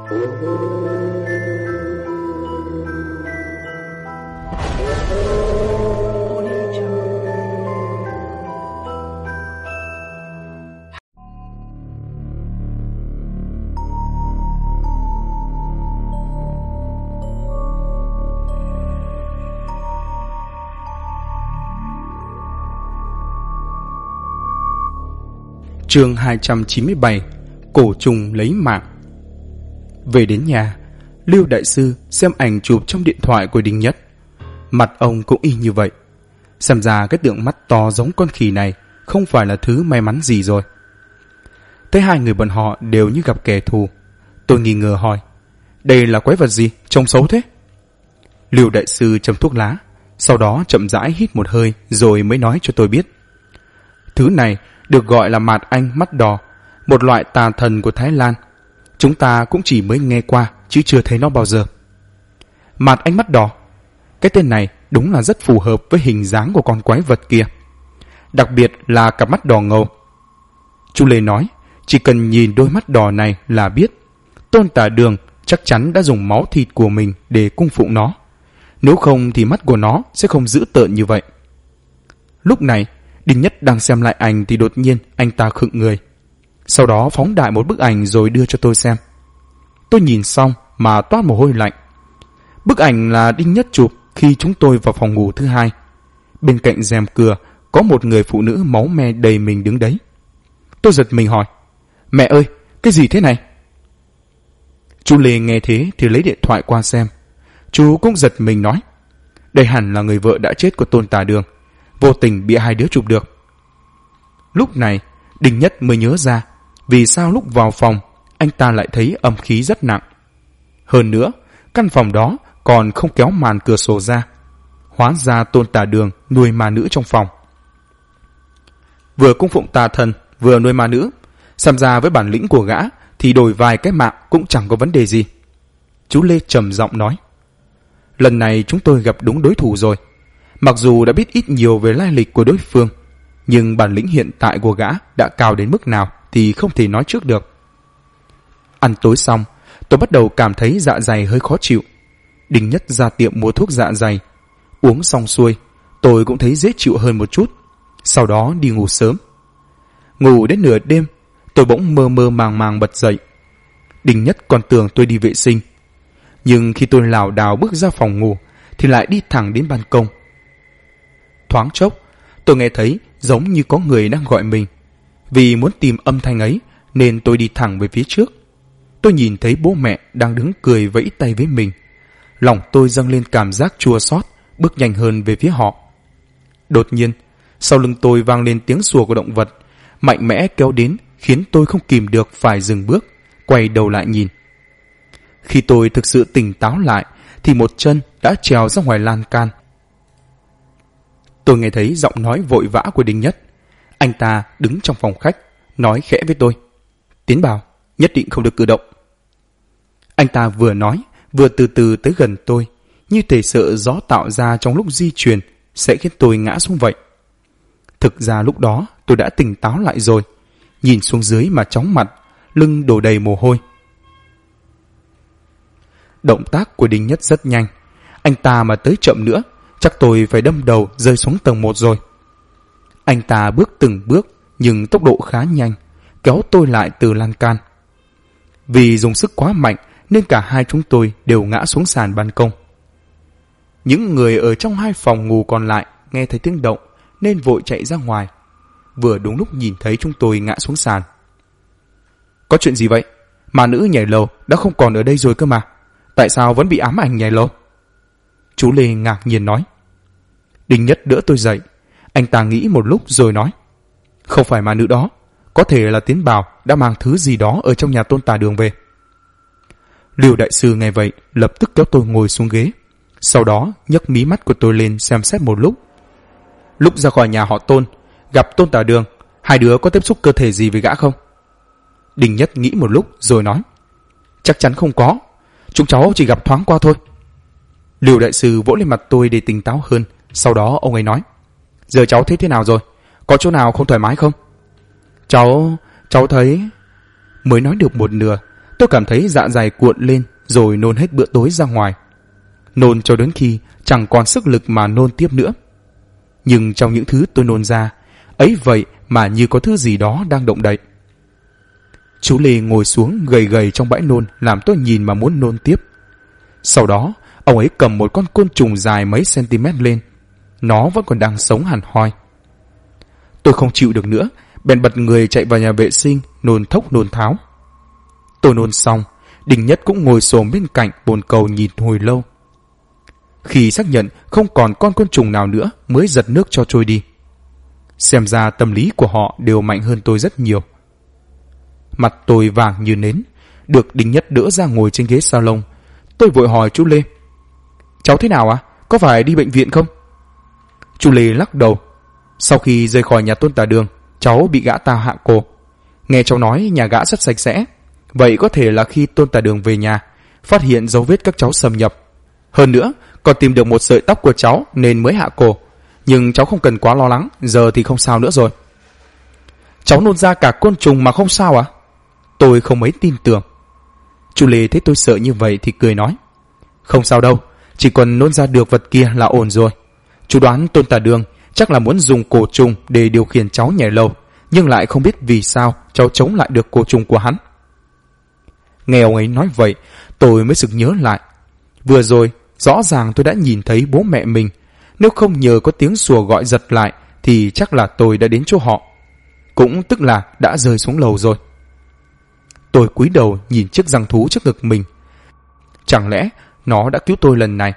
Chương 297: Cổ trùng lấy mạng. Về đến nhà, Lưu đại sư xem ảnh chụp trong điện thoại của Đinh Nhất. Mặt ông cũng y như vậy. Xem ra cái tượng mắt to giống con khỉ này không phải là thứ may mắn gì rồi. Thấy hai người bọn họ đều như gặp kẻ thù, tôi nghi ngờ hỏi: đây là quái vật gì, trông xấu thế? Lưu đại sư châm thuốc lá, sau đó chậm rãi hít một hơi rồi mới nói cho tôi biết. Thứ này được gọi là mạt anh mắt đỏ, một loại tà thần của Thái Lan. Chúng ta cũng chỉ mới nghe qua chứ chưa thấy nó bao giờ. Mạt anh mắt đỏ, cái tên này đúng là rất phù hợp với hình dáng của con quái vật kia, đặc biệt là cặp mắt đỏ ngầu. Chú Lê nói chỉ cần nhìn đôi mắt đỏ này là biết Tôn Tả Đường chắc chắn đã dùng máu thịt của mình để cung phụng nó, nếu không thì mắt của nó sẽ không dữ tợn như vậy. Lúc này Đinh Nhất đang xem lại ảnh thì đột nhiên anh ta khựng người, sau đó phóng đại một bức ảnh rồi đưa cho tôi xem. Tôi nhìn xong mà toát mồ hôi lạnh. Bức ảnh là Đinh Nhất chụp khi chúng tôi vào phòng ngủ thứ hai. Bên cạnh rèm cửa có một người phụ nữ máu me đầy mình đứng đấy. Tôi giật mình hỏi: mẹ ơi, cái gì thế này? Chú Lê nghe thế thì lấy điện thoại qua xem. Chú cũng giật mình nói: đây hẳn là người vợ đã chết của Tôn Tả Đường, vô tình bị hai đứa chụp được. Lúc này Đinh Nhất mới nhớ ra vì sao lúc vào phòng anh ta lại thấy âm khí rất nặng. Hơn nữa căn phòng đó còn không kéo màn cửa sổ ra. Hóa ra Tôn Tả Đường nuôi ma nữ trong phòng. Vừa cung phụng tà thần vừa nuôi ma nữ, xem ra với bản lĩnh của gã thì đổi vài cái mạng cũng chẳng có vấn đề gì. Chú Lê trầm giọng nói: lần này chúng tôi gặp đúng đối thủ rồi. Mặc dù đã biết ít nhiều về lai lịch của đối phương, nhưng bản lĩnh hiện tại của gã đã cao đến mức nào thì không thể nói trước được. Ăn tối xong, tôi bắt đầu cảm thấy dạ dày hơi khó chịu. Đinh Nhất ra tiệm mua thuốc dạ dày. Uống xong xuôi, tôi cũng thấy dễ chịu hơn một chút. Sau đó đi ngủ sớm. Ngủ đến nửa đêm, tôi bỗng mơ mơ màng màng bật dậy. Đinh Nhất còn tưởng tôi đi vệ sinh, nhưng khi tôi lảo đảo bước ra phòng ngủ thì lại đi thẳng đến ban công. Thoáng chốc, tôi nghe thấy giống như có người đang gọi mình. Vì muốn tìm âm thanh ấy nên tôi đi thẳng về phía trước. Tôi nhìn thấy bố mẹ đang đứng cười vẫy tay với mình. Lòng tôi dâng lên cảm giác chua xót, bước nhanh hơn về phía họ. Đột nhiên, sau lưng tôi vang lên tiếng sủa của động vật, mạnh mẽ kéo đến khiến tôi không kìm được phải dừng bước, quay đầu lại nhìn. Khi tôi thực sự tỉnh táo lại thì một chân đã trèo ra ngoài lan can. Tôi nghe thấy giọng nói vội vã của Đinh Nhất. Anh ta đứng trong phòng khách, nói khẽ với tôi: tiến vào, nhất định không được cử động. Anh ta vừa nói vừa từ từ tới gần tôi, như thể sợ gió tạo ra trong lúc di chuyển sẽ khiến tôi ngã xuống vậy. Thực ra lúc đó tôi đã tỉnh táo lại rồi, nhìn xuống dưới mà chóng mặt, lưng đổ đầy mồ hôi. Động tác của Đinh Nhất rất nhanh. Anh ta mà tới chậm nữa chắc tôi phải đâm đầu rơi xuống tầng 1 rồi. Anh ta bước từng bước nhưng tốc độ khá nhanh, kéo tôi lại từ lan can. Vì dùng sức quá mạnh nên cả hai chúng tôi đều ngã xuống sàn ban công. Những người ở trong hai phòng ngủ còn lại nghe thấy tiếng động nên vội chạy ra ngoài, vừa đúng lúc nhìn thấy chúng tôi ngã xuống sàn. Có chuyện gì vậy? Ma nữ nhảy lầu đã không còn ở đây rồi cơ mà, tại sao vẫn bị ám ảnh nhảy lầu? Chú Lê ngạc nhiên nói. Đinh Nhất đỡ tôi dậy. Anh ta nghĩ một lúc rồi nói: không phải ma nữ đó, có thể là Tiến Bảo đã mang thứ gì đó ở trong nhà Tôn Tả Đường về. Lưu đại sư nghe vậy lập tức kéo tôi ngồi xuống ghế, sau đó nhấc mí mắt của tôi lên xem xét một lúc. Lúc ra khỏi nhà họ Tôn gặp Tôn Tả Đường, hai đứa có tiếp xúc cơ thể gì với gã không? Đinh Nhất nghĩ một lúc rồi nói: chắc chắn không có, chúng cháu chỉ gặp thoáng qua thôi. Lưu đại sư vỗ lên mặt tôi để tỉnh táo hơn. Sau đó ông ấy nói: giờ cháu thấy thế nào rồi? Có chỗ nào không thoải mái không? Cháu thấy... Mới nói được một nửa tôi cảm thấy dạ dày cuộn lên rồi nôn hết bữa tối ra ngoài. Nôn cho đến khi chẳng còn sức lực mà nôn tiếp nữa. Nhưng trong những thứ tôi nôn ra, ấy vậy mà như có thứ gì đó đang động đậy. Chú Lê ngồi xuống gầy gầy trong bãi nôn làm tôi nhìn mà muốn nôn tiếp. Sau đó, ông ấy cầm một con côn trùng dài mấy cm lên. Nó vẫn còn đang sống hẳn hoi. Tôi không chịu được nữa, bèn bật người chạy vào nhà vệ sinh, nôn thốc nôn tháo. Tôi nôn xong, Đình Nhất cũng ngồi xổm bên cạnh bồn cầu nhìn hồi lâu. Khi xác nhận không còn con côn trùng nào nữa mới giật nước cho trôi đi. Xem ra tâm lý của họ đều mạnh hơn tôi rất nhiều. Mặt tôi vàng như nến, được Đình Nhất đỡ ra ngồi trên ghế salon. Tôi vội hỏi chú Lê: cháu thế nào ạ? Có phải đi bệnh viện không? Chú Lê lắc đầu. Sau khi rời khỏi nhà Tôn Tả Đường, cháu bị gã ta hạ cổ. Nghe cháu nói nhà gã rất sạch sẽ. Vậy có thể là khi Tôn Tả Đường về nhà, phát hiện dấu vết các cháu xâm nhập. Hơn nữa, còn tìm được một sợi tóc của cháu nên mới hạ cổ. Nhưng cháu không cần quá lo lắng, giờ thì không sao nữa rồi. Cháu nôn ra cả côn trùng mà không sao à? Tôi không mấy tin tưởng. Chú Lê thấy tôi sợ như vậy thì cười nói: không sao đâu, chỉ còn nôn ra được vật kia là ổn rồi. Chú đoán Tôn Tả Đường chắc là muốn dùng cổ trùng để điều khiển cháu nhảy lầu, nhưng lại không biết vì sao cháu chống lại được cổ trùng của hắn. Nghe ông ấy nói vậy, tôi mới sực nhớ lại. Vừa rồi, rõ ràng tôi đã nhìn thấy bố mẹ mình. Nếu không nhờ có tiếng sủa gọi giật lại, thì chắc là tôi đã đến chỗ họ. Cũng tức là đã rơi xuống lầu rồi. Tôi cúi đầu nhìn chiếc răng thú trước ngực mình. Chẳng lẽ nó đã cứu tôi lần này?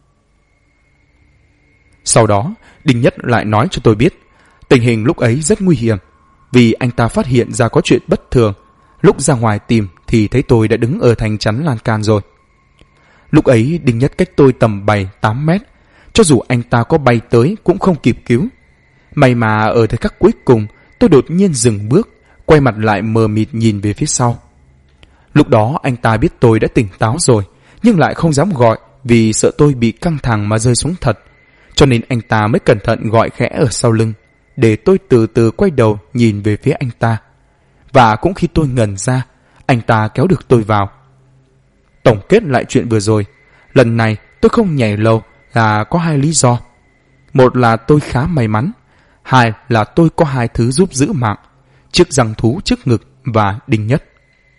Sau đó, Đình Nhất lại nói cho tôi biết tình hình lúc ấy rất nguy hiểm, vì anh ta phát hiện ra có chuyện bất thường. Lúc ra ngoài tìm thì thấy tôi đã đứng ở thành chắn lan can rồi. Lúc ấy Đình Nhất cách tôi tầm 7-8 mét. Cho dù anh ta có bay tới cũng không kịp cứu. May mà ở thời khắc cuối cùng, tôi đột nhiên dừng bước, quay mặt lại mờ mịt nhìn về phía sau. Lúc đó anh ta biết tôi đã tỉnh táo rồi, nhưng lại không dám gọi vì sợ tôi bị căng thẳng mà rơi xuống thật. Cho nên anh ta mới cẩn thận gọi khẽ ở sau lưng, để tôi từ từ quay đầu nhìn về phía anh ta. Và cũng khi tôi ngẩn ra, anh ta kéo được tôi vào. Tổng kết lại chuyện vừa rồi, lần này tôi không nhảy lầu là có 2 lý do. Một là tôi khá may mắn, 2 là tôi có 2 thứ giúp giữ mạng: chiếc răng thú trước ngực và Đình Nhất.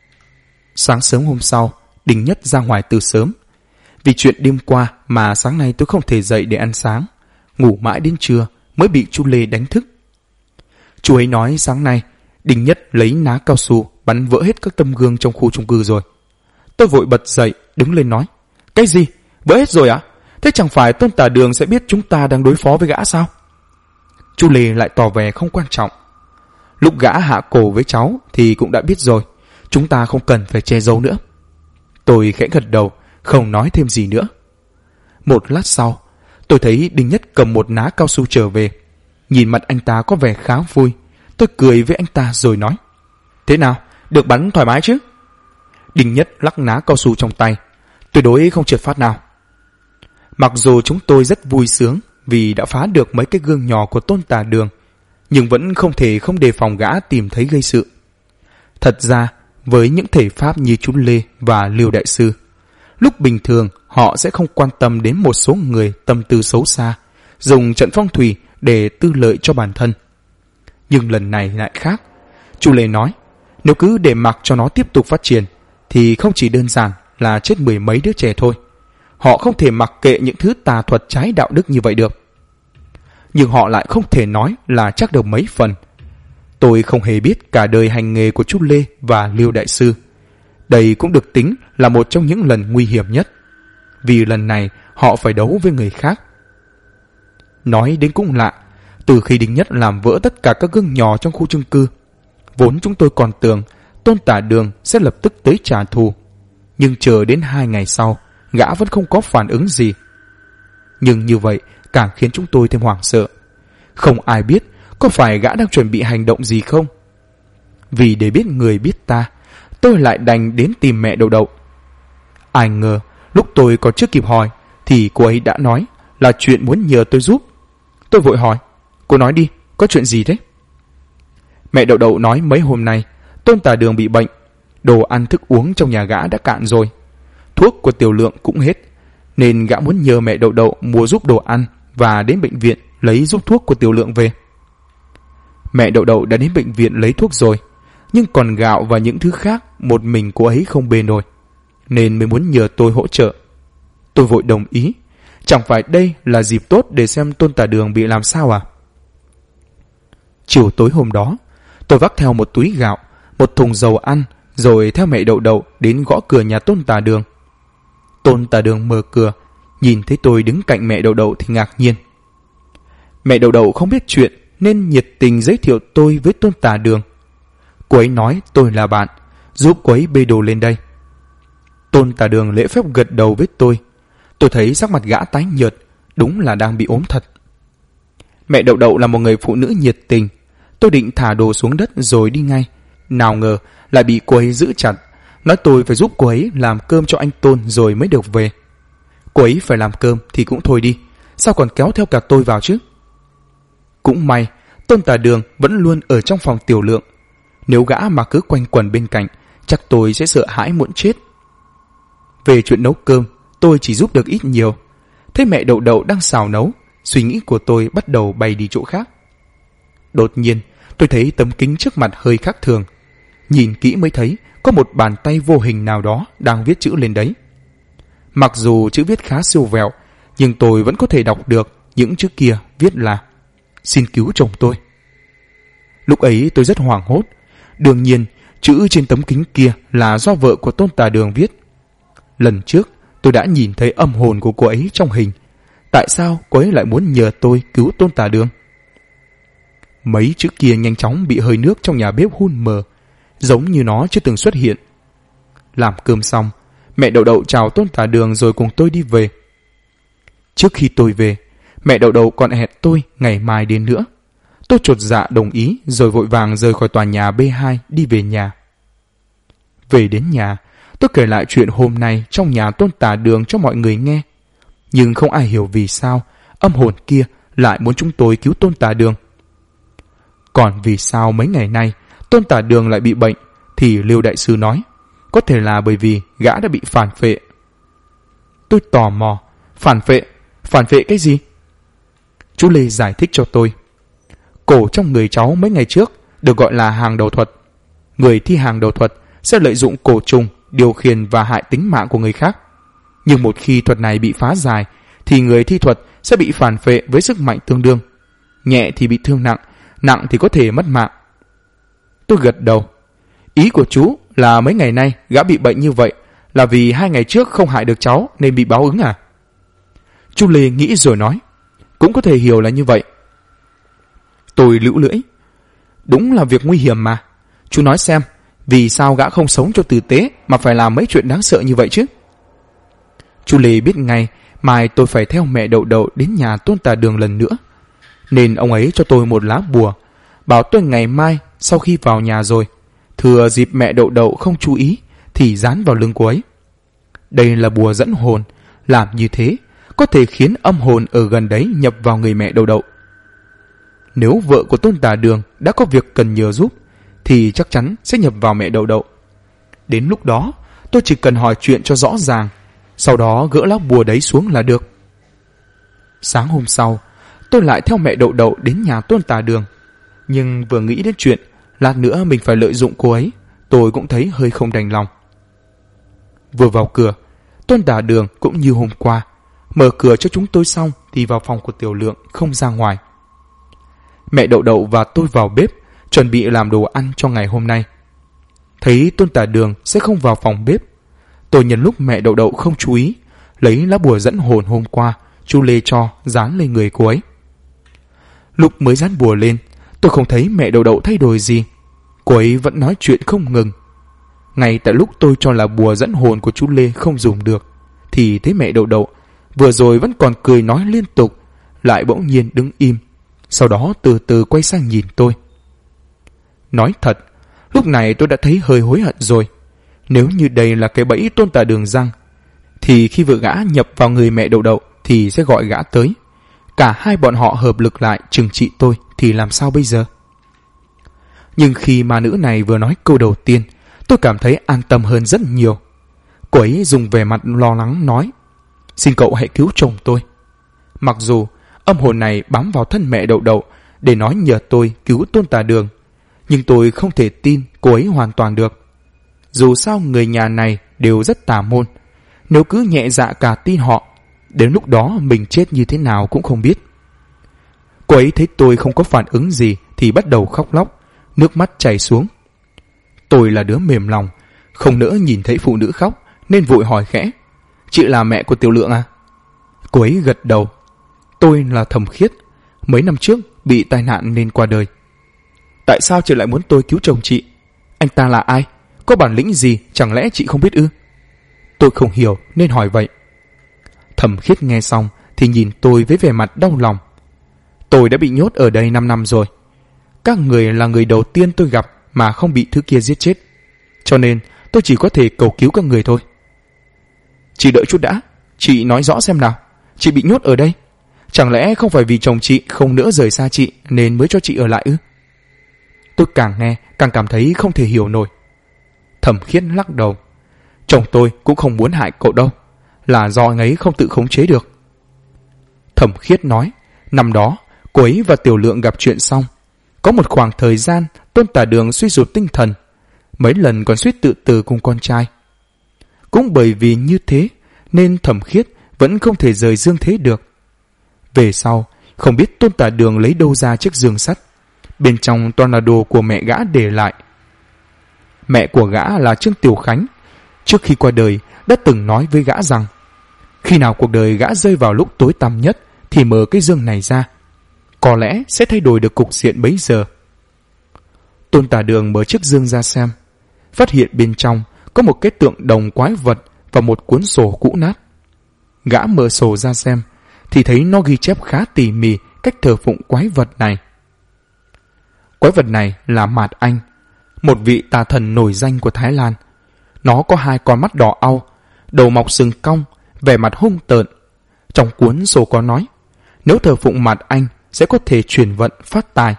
Sáng sớm hôm sau, Đình Nhất ra ngoài từ sớm. Vì chuyện đêm qua mà sáng nay tôi không thể dậy để ăn sáng, ngủ mãi đến trưa mới bị chú Lê đánh thức. Chú ấy nói sáng nay Đình Nhất lấy ná cao su bắn vỡ hết các tấm gương trong khu chung cư rồi. Tôi vội bật dậy đứng lên nói: cái gì? Vỡ hết rồi ạ? Thế chẳng phải Tôn Tả Đường sẽ biết chúng ta đang đối phó với gã sao? Chú Lê lại tỏ vẻ không quan trọng: lúc gã hạ cổ với cháu thì cũng đã biết rồi, chúng ta không cần phải che giấu nữa. Tôi khẽ gật đầu, không nói thêm gì nữa. Một lát sau, tôi thấy Đình Nhất cầm một ná cao su trở về. Nhìn mặt anh ta có vẻ khá vui. Tôi cười với anh ta rồi nói: thế nào, được bắn thoải mái chứ? Đình Nhất lắc ná cao su trong tay: tuyệt đối không trượt phát nào. Mặc dù chúng tôi rất vui sướng vì đã phá được mấy cái gương nhỏ của Tôn Tả Đường, nhưng vẫn không thể không đề phòng gã tìm thấy gây sự. Thật ra, với những thể pháp như chú Lê và Liêu Đại Sư, lúc bình thường họ sẽ không quan tâm đến một số người tâm tư xấu xa, dùng trận phong thủy để tư lợi cho bản thân. Nhưng lần này lại khác. Chú Lê nói, nếu cứ để mặc cho nó tiếp tục phát triển, thì không chỉ đơn giản là chết 10 mấy đứa trẻ thôi. Họ không thể mặc kệ những thứ tà thuật trái đạo đức như vậy được. Nhưng họ lại không thể nói là chắc được mấy phần. Tôi không hề biết cả đời hành nghề của chú Lê và Liêu Đại Sư. Đây cũng được tính là một trong những lần nguy hiểm nhất, vì lần này họ phải đấu với người khác. Nói đến cũng lạ, từ khi Đình Nhất làm vỡ tất cả các gương nhỏ trong khu chung cư, vốn chúng tôi còn tưởng Tôn Tả Đường sẽ lập tức tới trả thù. Nhưng chờ đến 2 ngày sau, gã vẫn không có phản ứng gì. Nhưng như vậy càng khiến chúng tôi thêm hoảng sợ. Không ai biết có phải gã đang chuẩn bị hành động gì không. Vì để biết người biết ta, tôi lại đành đến tìm mẹ Đậu Đậu. Ai ngờ lúc tôi còn chưa kịp hỏi thì cô ấy đã nói là chuyện muốn nhờ tôi giúp. Tôi vội hỏi, cô nói đi, có chuyện gì thế? Mẹ Đậu Đậu nói mấy hôm nay Tôn Tả Đường bị bệnh, Đồ ăn thức uống trong nhà gã đã cạn rồi, thuốc của Tiểu Lượng cũng hết, nên gã muốn nhờ mẹ Đậu Đậu mua giúp đồ ăn và đến bệnh viện lấy giúp thuốc của Tiểu Lượng về. Mẹ Đậu Đậu đã đến bệnh viện lấy thuốc rồi, nhưng còn gạo và những thứ khác một mình cô ấy không bê nổi, nên mới muốn nhờ tôi hỗ trợ. Tôi vội đồng ý, chẳng phải đây là dịp tốt để xem Tôn Tả Đường bị làm sao à? Chiều tối hôm đó, tôi vác theo một túi gạo, một thùng dầu ăn, rồi theo mẹ Đậu Đậu đến gõ cửa nhà Tôn Tả Đường. Tôn Tả Đường mở cửa, nhìn thấy tôi đứng cạnh mẹ Đậu Đậu thì ngạc nhiên. Mẹ Đậu Đậu không biết chuyện nên nhiệt tình giới thiệu tôi với Tôn Tả Đường. Cô ấy nói tôi là bạn, giúp cô ấy bê đồ lên đây. Tôn Tả Đường lễ phép gật đầu với tôi. Tôi thấy sắc mặt gã tái nhợt, đúng là đang bị ốm thật. Mẹ Đậu Đậu là một người phụ nữ nhiệt tình. Tôi định thả đồ xuống đất rồi đi ngay, nào ngờ lại bị cô ấy giữ chặt, nói tôi phải giúp cô ấy làm cơm cho anh Tôn rồi mới được về. Cô ấy phải làm cơm thì cũng thôi đi, sao còn kéo theo cả tôi vào chứ? Cũng may Tôn Tả Đường vẫn luôn ở trong phòng Tiểu Lượng. Nếu gã mà cứ quanh quẩn bên cạnh, chắc tôi sẽ sợ hãi muốn chết. Về chuyện nấu cơm, tôi chỉ giúp được ít nhiều. Thấy mẹ Đậu Đậu đang xào nấu, suy nghĩ của tôi bắt đầu bay đi chỗ khác. Đột nhiên, tôi thấy tấm kính trước mặt hơi khác thường. Nhìn kỹ mới thấy có một bàn tay vô hình nào đó đang viết chữ lên đấy. Mặc dù chữ viết khá siêu vẹo, nhưng tôi vẫn có thể đọc được những chữ kia viết là "Xin cứu chồng tôi". Lúc ấy tôi rất hoảng hốt. Đương nhiên, chữ trên tấm kính kia là do vợ của Tôn Tả Đường viết. Lần trước, tôi đã nhìn thấy âm hồn của cô ấy trong hình. Tại sao cô ấy lại muốn nhờ tôi cứu Tôn Tả Đường? Mấy chữ kia nhanh chóng bị hơi nước trong nhà bếp hun mờ, giống như nó chưa từng xuất hiện. Làm cơm xong, mẹ Đậu Đậu chào Tôn Tả Đường rồi cùng tôi đi về. Trước khi tôi về, mẹ Đậu Đậu còn hẹn tôi ngày mai đến nữa. Tôi chột dạ đồng ý rồi vội vàng rời khỏi tòa nhà B2 đi về nhà. Về đến nhà, tôi kể lại chuyện hôm nay trong nhà Tôn Tả Đường cho mọi người nghe. Nhưng không ai hiểu vì sao âm hồn kia lại muốn chúng tôi cứu Tôn Tả Đường. Còn vì sao mấy ngày nay Tôn Tả Đường lại bị bệnh thì Liêu đại sư nói có thể là bởi vì gã đã bị phản phệ. Tôi tò mò, phản phệ cái gì? Chú Lê giải thích cho tôi. Cổ trong người cháu mấy ngày trước được gọi là hàng đầu thuật. Người thi hàng đầu thuật sẽ lợi dụng cổ trùng điều khiển và hại tính mạng của người khác. Nhưng một khi thuật này bị phá giải thì người thi thuật sẽ bị phản phệ với sức mạnh tương đương. Nhẹ thì bị thương nặng, nặng thì có thể mất mạng. Tôi gật đầu. Ý của chú là mấy ngày nay gã bị bệnh như vậy là vì 2 ngày trước không hại được cháu nên bị báo ứng à? Chú Lê nghĩ rồi nói, cũng có thể hiểu là như vậy. Tôi lưỡi lưỡi. Đúng là việc nguy hiểm mà. Chú nói xem, vì sao gã không sống cho tử tế mà phải làm mấy chuyện đáng sợ như vậy chứ? Chú Lê biết ngay mai tôi phải theo mẹ Đậu Đậu đến nhà Tôn Tả Đường lần nữa, nên ông ấy cho tôi một lá bùa, bảo tôi ngày mai sau khi vào nhà rồi, thừa dịp mẹ Đậu Đậu không chú ý thì dán vào lưng cô ấy. Đây là bùa dẫn hồn, làm như thế có thể khiến âm hồn ở gần đấy nhập vào người mẹ Đậu Đậu. Nếu vợ của Tôn Tả Đường đã có việc cần nhờ giúp thì chắc chắn sẽ nhập vào mẹ Đậu Đậu. Đến lúc đó tôi chỉ cần hỏi chuyện cho rõ ràng, sau đó gỡ lá bùa đấy xuống là được. Sáng hôm sau, tôi lại theo mẹ Đậu Đậu đến nhà Tôn Tả Đường. Nhưng vừa nghĩ đến chuyện lát nữa mình phải lợi dụng cô ấy, tôi cũng thấy hơi không đành lòng. Vừa vào cửa, Tôn Tả Đường cũng như hôm qua, mở cửa cho chúng tôi xong thì vào phòng của Tiểu Lượng, không ra ngoài. Mẹ Đậu Đậu và tôi vào bếp chuẩn bị làm đồ ăn cho ngày hôm nay. Thấy Tôn Tả Đường sẽ không vào phòng bếp, tôi nhân lúc mẹ Đậu Đậu không chú ý, lấy lá bùa dẫn hồn hôm qua chú Lê cho dán lên người cô ấy. Lúc mới dán bùa lên, tôi không thấy mẹ Đậu Đậu thay đổi gì. Cô ấy vẫn nói chuyện không ngừng. Ngay tại lúc tôi cho là bùa dẫn hồn của chú Lê không dùng được, thì thấy mẹ Đậu Đậu vừa rồi vẫn còn cười nói liên tục, lại bỗng nhiên đứng im, sau đó từ từ quay sang nhìn tôi. Nói thật, lúc này tôi đã thấy hơi hối hận rồi. Nếu như đây là cái bẫy Tôn Tả Đường răng, thì khi vợ gã nhập vào người mẹ Đậu Đậu thì sẽ gọi gã tới. Cả hai bọn họ hợp lực lại trừng trị tôi thì làm sao bây giờ? Nhưng khi ma nữ này vừa nói câu đầu tiên, Tôi cảm thấy an tâm hơn rất nhiều. Cô ấy dùng vẻ mặt lo lắng nói: "Xin cậu hãy cứu chồng tôi." Mặc dù âm hồn này bám vào thân mẹ Đậu Đậu để nói nhờ tôi cứu Tôn Tà Đường, nhưng tôi không thể tin cô ấy hoàn toàn được. Dù sao người nhà này đều rất tà môn, nếu cứ nhẹ dạ cả tin họ, đến lúc đó mình chết như thế nào cũng không biết. Cô ấy thấy tôi không có phản ứng gì thì bắt đầu khóc lóc, nước mắt chảy xuống. Tôi là đứa mềm lòng, không nỡ nhìn thấy phụ nữ khóc nên vội hỏi khẽ: "Chị là mẹ của Tiểu Lượng à?" Cô ấy gật đầu: "Tôi là Thẩm Khiết, mấy năm trước bị tai nạn nên qua đời." "Tại sao chị lại muốn tôi cứu chồng chị? Anh ta là ai? Có bản lĩnh gì chẳng lẽ chị không biết ư?" Tôi không hiểu nên hỏi vậy. Thẩm Khiết nghe xong thì nhìn tôi với vẻ mặt đau lòng. "Tôi đã bị nhốt ở đây 5 năm rồi. Các người là người đầu tiên tôi gặp mà không bị thứ kia giết chết, cho nên tôi chỉ có thể cầu cứu các người thôi." "Chị đợi chút đã, chị nói rõ xem nào. Chị bị nhốt ở đây, chẳng lẽ không phải vì chồng chị không nỡ rời xa chị nên mới cho chị ở lại ư?" Tôi càng nghe càng cảm thấy không thể hiểu nổi. Thẩm Khiết lắc đầu: "Chồng tôi cũng không muốn hại cậu đâu, là do anh ấy không tự khống chế được." Thẩm Khiết nói năm đó cô ấy và Tiểu Lượng gặp chuyện xong, có một khoảng thời gian Tôn Tà Đường suy sụp tinh thần, mấy lần còn suýt tự tử cùng con trai. Cũng bởi vì như thế nên Thẩm Khiết vẫn không thể rời dương thế được. Về sau không biết Tôn Tà Đường lấy đâu ra chiếc giường sắt, bên trong toàn là đồ của mẹ gã để lại. Mẹ của gã là Trương Tiểu Khánh, trước khi qua đời đã từng nói với gã rằng khi nào cuộc đời gã rơi vào lúc tối tăm nhất thì mở cái giường này ra, có lẽ sẽ thay đổi được cục diện bấy giờ. Tôn Tà Đường mở chiếc giường ra xem, phát hiện bên trong có một cái tượng đồng quái vật và một cuốn sổ cũ nát. Gã mở sổ ra xem thì thấy nó ghi chép khá tỉ mỉ cách thờ phụng quái vật này. Quái vật này là Mạt Anh, một vị tà thần nổi danh của Thái Lan. Nó có 2 con mắt đỏ au, đầu mọc sừng cong, vẻ mặt hung tợn. Trong cuốn sổ có nói, nếu thờ phụng Mạt Anh sẽ có thể chuyển vận phát tài.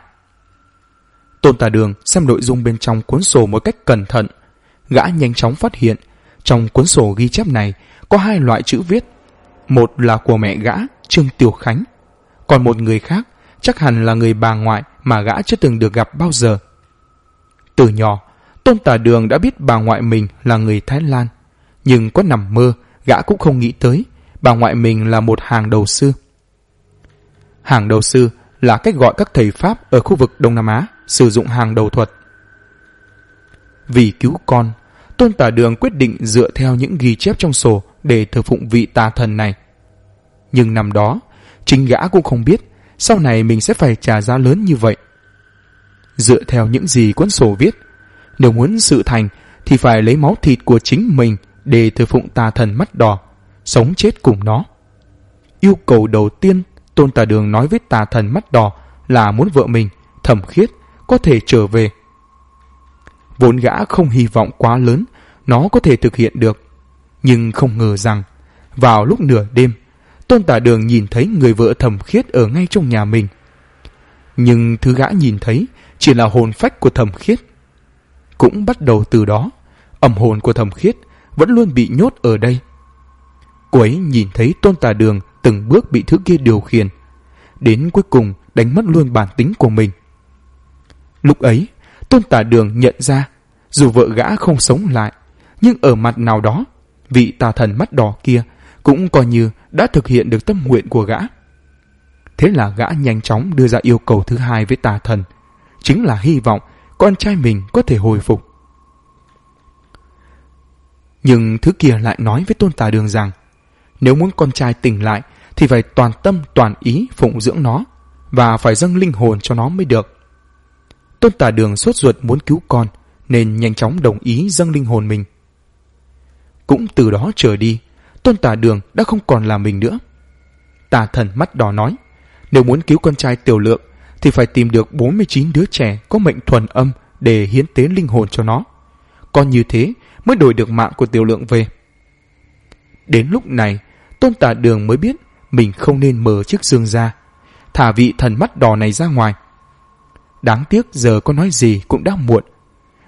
Tôn Tà Đường xem nội dung bên trong cuốn sổ một cách cẩn thận. Gã nhanh chóng phát hiện trong cuốn sổ ghi chép này có 2 loại chữ viết. Một là của mẹ gã, Trương Tiểu Khánh, còn một người khác chắc hẳn là người bà ngoại mà gã chưa từng được gặp bao giờ. Từ nhỏ, Tôn Tà Đường đã biết bà ngoại mình là người Thái Lan, nhưng có nằm mơ gã cũng không nghĩ tới bà ngoại mình là một hàng đầu sư. Hàng đầu sư là cách gọi các thầy Pháp ở khu vực Đông Nam Á sử dụng hàng đầu thuật. Vì cứu con, Tôn Tà Đường quyết định dựa theo những ghi chép trong sổ để thờ phụng vị tà thần này. Nhưng năm đó, chính gã cũng không biết sau này mình sẽ phải trả giá lớn như vậy. Dựa theo những gì cuốn sổ viết, nếu muốn sự thành thì phải lấy máu thịt của chính mình để thờ phụng tà thần mắt đỏ, sống chết cùng nó. Yêu cầu đầu tiên Tôn Tà Đường nói với tà thần mắt đỏ là muốn vợ mình, Thẩm Khiết, có thể trở về. Vốn gã không hy vọng quá lớn nó có thể thực hiện được, nhưng không ngờ rằng vào lúc nửa đêm, Tôn Tà Đường nhìn thấy người vợ Thẩm Khiết ở ngay trong nhà mình. Nhưng thứ gã nhìn thấy chỉ là hồn phách của Thẩm Khiết. Cũng bắt đầu từ đó, âm hồn của Thẩm Khiết vẫn luôn bị nhốt ở đây. Cô ấy nhìn thấy Tôn Tà Đường từng bước bị thứ kia điều khiển, đến cuối cùng đánh mất luôn bản tính của mình. Lúc ấy, Tôn Tà Đường nhận ra dù vợ gã không sống lại, nhưng ở mặt nào đó, vị tà thần mắt đỏ kia cũng coi như đã thực hiện được tâm nguyện của gã. Thế là gã nhanh chóng đưa ra yêu cầu thứ hai với tà thần, chính là hy vọng con trai mình có thể hồi phục. Nhưng thứ kia lại nói với Tôn Tà Đường rằng nếu muốn con trai tỉnh lại thì phải toàn tâm toàn ý phụng dưỡng nó và phải dâng linh hồn cho nó mới được. Tôn Tà Đường sốt ruột muốn cứu con nên nhanh chóng đồng ý dâng linh hồn mình. Cũng từ đó trở đi, Tôn Tà Đường đã không còn là mình nữa. Tà thần mắt đỏ nói nếu muốn cứu con trai Tiểu Lượng thì phải tìm được 49 đứa trẻ có mệnh thuần âm để hiến tế linh hồn cho nó. Còn như thế mới đổi được mạng của Tiểu Lượng về. Đến lúc này, Tôn Tà Đường mới biết mình không nên mở chiếc giường ra, thả vị thần mắt đỏ này ra ngoài. Đáng tiếc giờ có nói gì cũng đã muộn.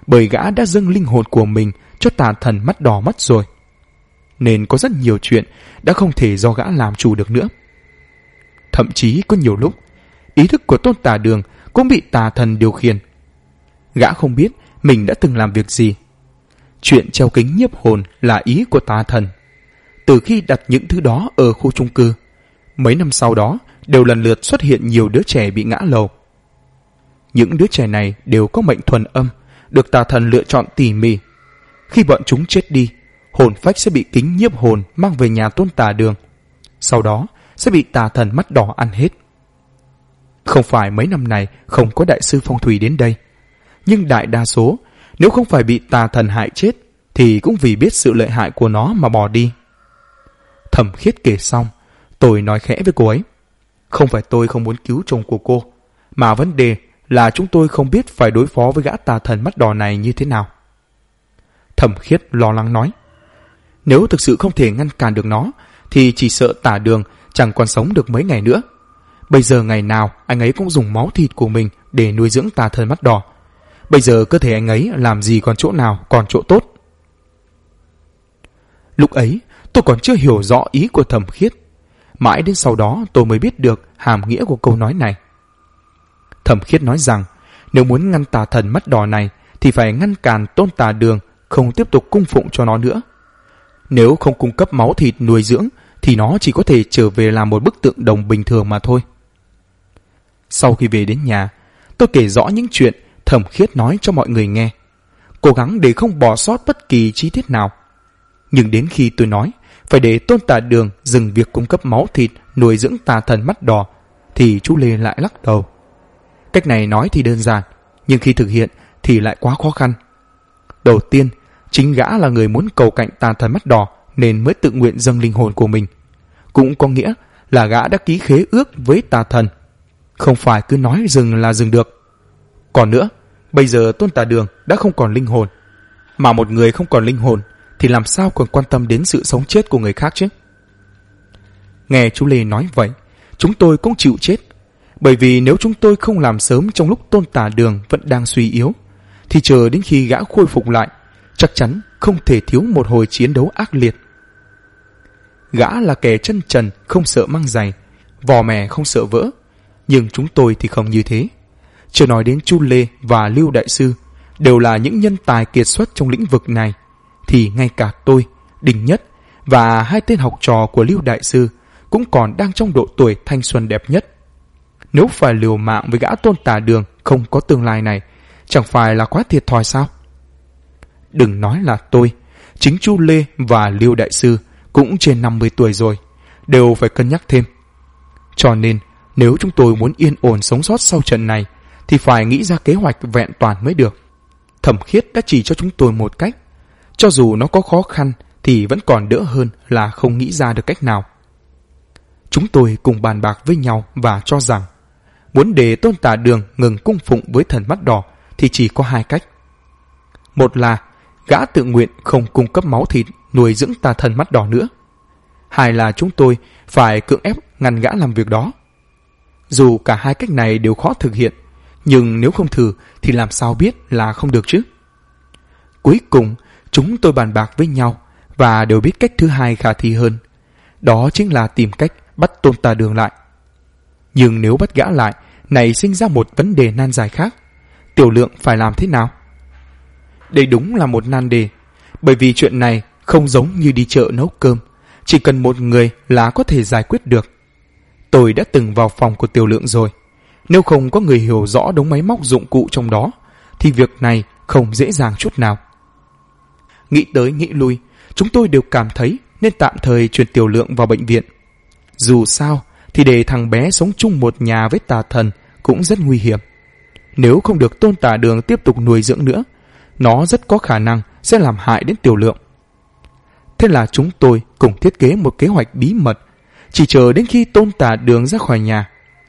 bởi gã đã dâng linh hồn của mình cho tà thần mắt đỏ mất rồi. Nên có rất nhiều chuyện đã không thể do gã làm chủ được nữa. Thậm chí có nhiều lúc, ý thức của Tôn Tà Đường cũng bị tà thần điều khiển. Gã không biết mình đã từng làm việc gì. Chuyện treo kính nhiếp hồn là ý của tà thần. Từ khi đặt những thứ đó ở khu chung cư, mấy năm sau đó đều lần lượt xuất hiện nhiều đứa trẻ bị ngã lầu. Những đứa trẻ này đều có mệnh thuần âm, được tà thần lựa chọn tỉ mỉ. Khi bọn chúng chết đi, hồn phách sẽ bị kính nhiếp hồn mang về nhà Tôn Tà Đường. Sau đó sẽ bị tà thần mắt đỏ ăn hết. Không phải mấy năm này không có đại sư phong thủy đến đây, nhưng đại đa số nếu không phải bị tà thần hại chết thì cũng vì biết sự lợi hại của nó mà bỏ đi. Thẩm Khiết kể xong, tôi nói khẽ với cô ấy: không phải tôi không muốn cứu chồng của cô, mà vấn đề là chúng tôi không biết phải đối phó với gã tà thần mắt đỏ này như thế nào. Thẩm Khiết lo lắng nói: nếu thực sự không thể ngăn cản được nó thì chỉ sợ Tà Đường chẳng còn sống được mấy ngày nữa. Bây giờ ngày nào anh ấy cũng dùng máu thịt của mình để nuôi dưỡng tà thần mắt đỏ. Bây giờ cơ thể anh ấy làm gì còn chỗ nào còn chỗ tốt. Lúc ấy tôi còn chưa hiểu rõ ý của Thẩm Khiết. Mãi đến sau đó tôi mới biết được hàm nghĩa của câu nói này. Thẩm Khiết nói rằng nếu muốn ngăn tà thần mắt đỏ này thì phải ngăn cản Tôn Tà Đường không tiếp tục cung phụng cho nó nữa. Nếu không cung cấp máu thịt nuôi dưỡng thì nó chỉ có thể trở về làm một bức tượng đồng bình thường mà thôi. Sau khi về đến nhà, tôi kể rõ những chuyện Thẩm Khiết nói cho mọi người nghe, cố gắng để không bỏ sót bất kỳ chi tiết nào. Nhưng đến khi tôi nói phải để Tôn Tà Đường dừng việc cung cấp máu thịt nuôi dưỡng tà thần mắt đỏ thì chú Lê lại lắc đầu. Cách này nói thì đơn giản, nhưng khi thực hiện thì lại quá khó khăn. Đầu tiên, chính gã là người muốn cầu cạnh tà thần mắt đỏ nên mới tự nguyện dâng linh hồn của mình. Cũng có nghĩa là gã đã ký khế ước với tà thần, không phải cứ nói dừng là dừng được. Còn nữa, bây giờ Tôn Tà Đường đã không còn linh hồn, mà một người không còn linh hồn thì làm sao còn quan tâm đến sự sống chết của người khác chứ? Nghe chú Lê nói vậy, chúng tôi cũng chịu chết. Bởi vì nếu chúng tôi không làm sớm trong lúc Tôn Tà Đường vẫn đang suy yếu, thì chờ đến khi gã khôi phục lại, chắc chắn không thể thiếu một hồi chiến đấu ác liệt. Gã là kẻ chân trần không sợ mang giày, vò mè không sợ vỡ, nhưng chúng tôi thì không như thế. Chưa nói đến Chu Lê và Lưu Đại Sư đều là những nhân tài kiệt xuất trong lĩnh vực này, thì ngay cả tôi, Đinh Nhất và hai tên học trò của Lưu Đại Sư cũng còn đang trong độ tuổi thanh xuân đẹp nhất. Nếu phải liều mạng với gã Tôn Tà Đường không có tương lai này, chẳng phải là quá thiệt thòi sao? Đừng nói là tôi, chính Chu Lê và Lưu Đại Sư cũng trên 50 tuổi rồi, đều phải cân nhắc thêm. Cho nên, nếu chúng tôi muốn yên ổn sống sót sau trận này, thì phải nghĩ ra kế hoạch vẹn toàn mới được. Thẩm Khiết đã chỉ cho chúng tôi một cách. Cho dù nó có khó khăn, thì vẫn còn đỡ hơn là không nghĩ ra được cách nào. Chúng tôi cùng bàn bạc với nhau và cho rằng, muốn để Tôn Tà Đường ngừng cung phụng với thần mắt đỏ thì chỉ có hai cách. Một là gã tự nguyện không cung cấp máu thịt nuôi dưỡng tà thần mắt đỏ nữa. Hai là chúng tôi phải cưỡng ép ngăn gã làm việc đó. Dù cả hai cách này đều khó thực hiện, nhưng nếu không thử thì làm sao biết là không được chứ? Cuối cùng, chúng tôi bàn bạc với nhau và đều biết cách thứ hai khả thi hơn. Đó chính là tìm cách bắt Tôn Tà Đường lại. Nhưng nếu bắt gã lại, nảy sinh ra một vấn đề nan giải khác. Tiểu Lượng phải làm thế nào? Đây đúng là một nan đề, bởi vì chuyện này không giống như đi chợ nấu cơm, chỉ cần một người là có thể giải quyết được. Tôi đã từng vào phòng của Tiểu Lượng rồi. Nếu không có người hiểu rõ đống máy móc dụng cụ trong đó, thì việc này không dễ dàng chút nào. Nghĩ tới nghĩ lui, chúng tôi đều cảm thấy nên tạm thời chuyển Tiểu Lượng vào bệnh viện. Dù sao thì để thằng bé sống chung một nhà với tà thần cũng rất nguy hiểm. Nếu không được Tôn Tà Đường tiếp tục nuôi dưỡng nữa, nó rất có khả năng sẽ làm hại đến Tiểu Lượng. Thế là chúng tôi cùng thiết kế một kế hoạch bí mật, chỉ chờ đến khi Tôn Tà Đường ra khỏi nhà.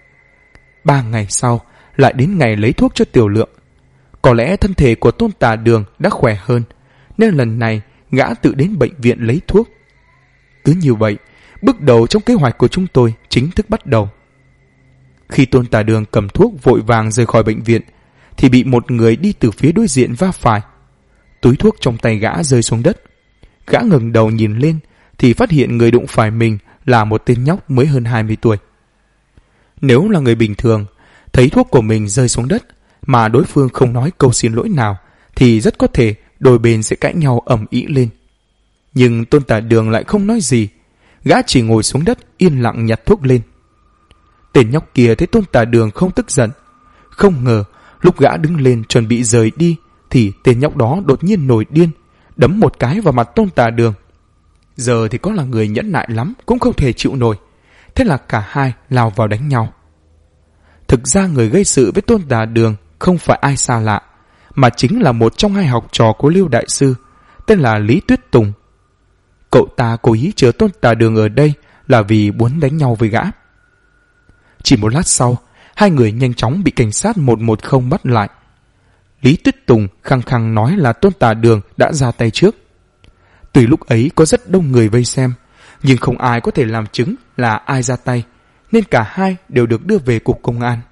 3 ngày sau lại đến ngày lấy thuốc cho Tiểu Lượng. Có lẽ thân thể của Tôn Tà Đường đã khỏe hơn, nên lần này gã tự đến bệnh viện lấy thuốc. Cứ như vậy, bước đầu trong kế hoạch của chúng tôi chính thức bắt đầu. Khi Tôn Tà Đường cầm thuốc vội vàng rời khỏi bệnh viện, thì bị một người đi từ phía đối diện va phải. Túi thuốc trong tay gã rơi xuống đất. Gã ngẩng đầu nhìn lên thì phát hiện người đụng phải mình là một tên nhóc mới hơn 20 tuổi. Nếu là người bình thường, thấy thuốc của mình rơi xuống đất mà đối phương không nói câu xin lỗi nào thì rất có thể đôi bên sẽ cãi nhau ầm ĩ lên. Nhưng Tôn Tả Đường lại không nói gì. Gã chỉ ngồi xuống đất yên lặng nhặt thuốc lên. Tên nhóc kia thấy Tôn Tả Đường không tức giận. Không ngờ lúc gã đứng lên chuẩn bị rời đi thì tên nhóc đó đột nhiên nổi điên, đấm một cái vào mặt Tôn Tả Đường. Giờ thì có là người nhẫn nại lắm cũng không thể chịu nổi. Thế là cả hai lao vào đánh nhau. Thực ra người gây sự với Tôn Tả Đường không phải ai xa lạ, mà chính là một trong hai học trò của Lưu Đại Sư, tên là Lý Tuyết Tùng. Cậu ta cố ý chờ Tôn Tả Đường ở đây là vì muốn đánh nhau với gã. Chỉ một lát sau, hai người nhanh chóng bị cảnh sát 110 bắt lại. Lý Tuyết Tùng khăng khăng nói là Tôn Tả Đường đã ra tay trước. Tuy lúc ấy có rất đông người vây xem, nhưng không ai có thể làm chứng là ai ra tay, nên cả hai đều được đưa về cục công an.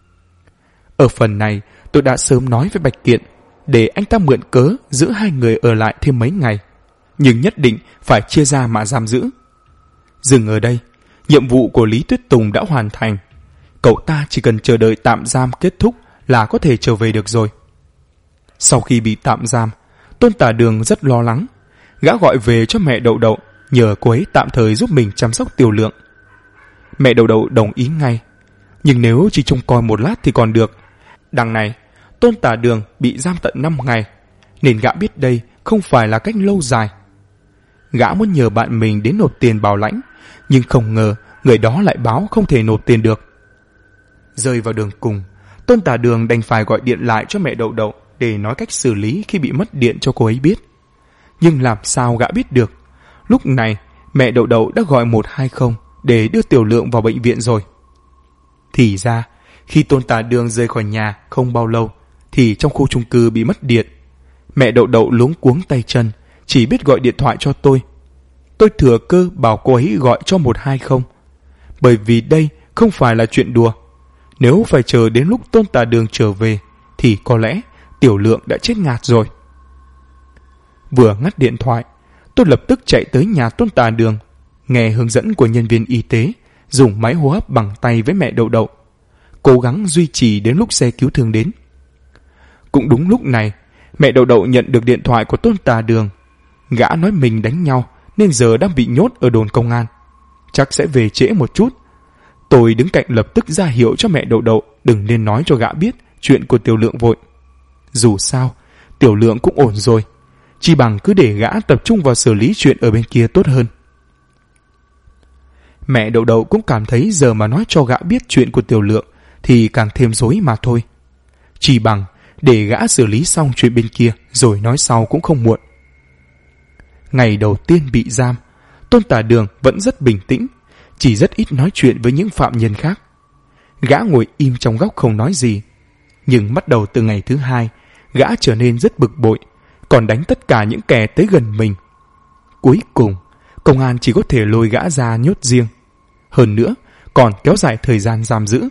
Ở phần này, tôi đã sớm nói với Bạch Kiện để anh ta mượn cớ giữ hai người ở lại thêm mấy ngày, nhưng nhất định phải chia ra mà giam giữ. Dừng ở đây, nhiệm vụ của Lý Tuyết Tùng đã hoàn thành. Cậu ta chỉ cần chờ đợi tạm giam kết thúc là có thể trở về được rồi. Sau khi bị tạm giam, Tôn Tả Đường rất lo lắng. Gã gọi về cho mẹ Đậu Đậu, nhờ cô ấy tạm thời giúp mình chăm sóc Tiểu Lượng. Mẹ Đậu Đậu đồng ý ngay. Nhưng nếu chỉ trông coi một lát thì còn được. Đằng này, Tôn Tả Đường bị giam tận 5 ngày, nên gã biết đây không phải là cách lâu dài. Gã muốn nhờ bạn mình đến nộp tiền bảo lãnh, nhưng không ngờ người đó lại báo không thể nộp tiền được. Rơi vào đường cùng, Tôn Tả Đường đành phải gọi điện lại cho mẹ Đậu Đậu để nói cách xử lý khi bị mất điện cho cô ấy biết. Nhưng làm sao gã biết được? Lúc này, mẹ Đậu Đậu đã gọi 120 để đưa Tiểu Lượng vào bệnh viện rồi. Thì ra, khi Tôn Tả Đường rời khỏi nhà không bao lâu, thì trong khu chung cư bị mất điện. Mẹ Đậu Đậu luống cuống tay chân, chỉ biết gọi điện thoại cho tôi. Tôi thừa cơ bảo cô ấy gọi cho 120. Bởi vì đây không phải là chuyện đùa. Nếu phải chờ đến lúc Tôn Tả Đường trở về, thì có lẽ Tiểu Lượng đã chết ngạt rồi. Vừa ngắt điện thoại, tôi lập tức chạy tới nhà Tôn Tả Đường, nghe hướng dẫn của nhân viên y tế, dùng máy hô hấp bằng tay với mẹ Đậu Đậu, cố gắng duy trì đến lúc xe cứu thương đến. Cũng đúng lúc này, mẹ Đậu Đậu nhận được điện thoại của Tôn Tả Đường. Gã nói mình đánh nhau nên giờ đang bị nhốt ở đồn công an, chắc sẽ về trễ một chút. Tôi đứng cạnh lập tức ra hiệu cho mẹ Đậu Đậu đừng nên nói cho gã biết chuyện của Tiểu Lượng vội. Dù sao, Tiểu Lượng cũng ổn rồi, chỉ bằng cứ để gã tập trung vào xử lý chuyện ở bên kia tốt hơn. Mẹ Đậu Đậu cũng cảm thấy giờ mà nói cho gã biết chuyện của Tiểu Lượng thì càng thêm rối mà thôi. Chỉ bằng để gã xử lý xong chuyện bên kia rồi nói sau cũng không muộn. Ngày đầu tiên bị giam, Tôn Tả Đường vẫn rất bình tĩnh, chỉ rất ít nói chuyện với những phạm nhân khác. Gã ngồi im trong góc không nói gì. Nhưng bắt đầu từ ngày thứ 2, gã trở nên rất bực bội, còn đánh tất cả những kẻ tới gần mình. Cuối cùng, công an chỉ có thể lôi gã ra nhốt riêng. Hơn nữa, còn kéo dài thời gian giam giữ.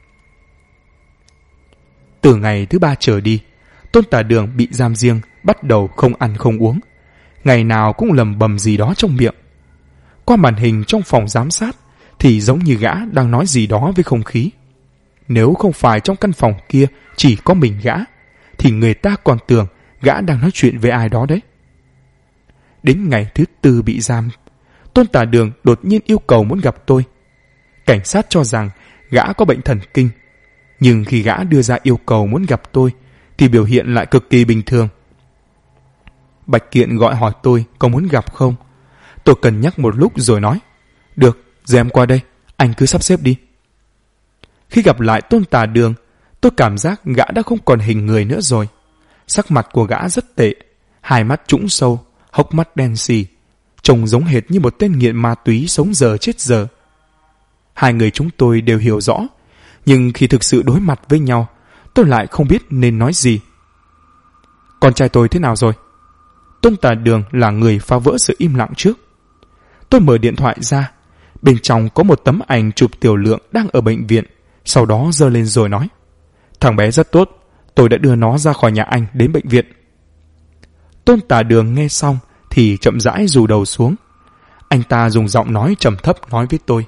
Từ ngày thứ 3 trở đi, Tôn Tả Đường bị giam riêng, bắt đầu không ăn không uống. Ngày nào cũng lầm bầm gì đó trong miệng. Qua màn hình trong phòng giám sát thì giống như gã đang nói gì đó với không khí. Nếu không phải trong căn phòng kia chỉ có mình gã, thì người ta còn tưởng gã đang nói chuyện với ai đó đấy. Đến ngày thứ 4 bị giam, Tôn Tả Đường đột nhiên yêu cầu muốn gặp tôi. Cảnh sát cho rằng gã có bệnh thần kinh, nhưng khi gã đưa ra yêu cầu muốn gặp tôi thì biểu hiện lại cực kỳ bình thường. Bạch Kiện gọi hỏi tôi có muốn gặp không. Tôi cân nhắc một lúc rồi nói, được, giờ em qua đây, anh cứ sắp xếp đi. Khi gặp lại Tôn Tả Đường, tôi cảm giác gã đã không còn hình người nữa rồi. Sắc mặt của gã rất tệ, hai mắt trũng sâu, hốc mắt đen xì, trông giống hệt như một tên nghiện ma túy sống giờ chết giờ. Hai người chúng tôi đều hiểu rõ, nhưng khi thực sự đối mặt với nhau, tôi lại không biết nên nói gì. Con trai tôi thế nào rồi? Tôn Tả Đường là người phá vỡ sự im lặng trước. Tôi mở điện thoại ra, bên trong có một tấm ảnh chụp Tiểu Lượng đang ở bệnh viện, sau đó giơ lên rồi nói, thằng bé rất tốt, tôi đã đưa nó ra khỏi nhà anh đến bệnh viện. Tôn Tả Đường nghe xong thì chậm rãi rủ đầu xuống. Anh ta dùng giọng nói trầm thấp nói với tôi.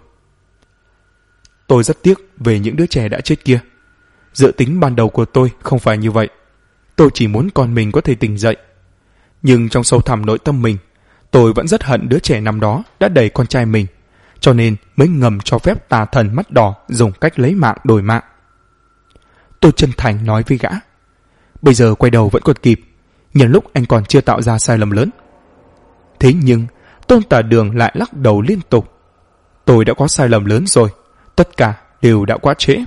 Tôi rất tiếc về những đứa trẻ đã chết kia. Dự tính ban đầu của tôi không phải như vậy. Tôi chỉ muốn con mình có thể tỉnh dậy. Nhưng trong sâu thẳm nội tâm mình, tôi vẫn rất hận đứa trẻ năm đó đã đẩy con trai mình, cho nên mới ngầm cho phép tà thần mắt đỏ dùng cách lấy mạng đổi mạng. Tôi chân thành nói với gã. Bây giờ quay đầu vẫn còn kịp, nhân lúc anh còn chưa tạo ra sai lầm lớn. Thế nhưng Tôn Tả Đường lại lắc đầu liên tục. Tôi đã có sai lầm lớn rồi, tất cả đều đã quá trễ.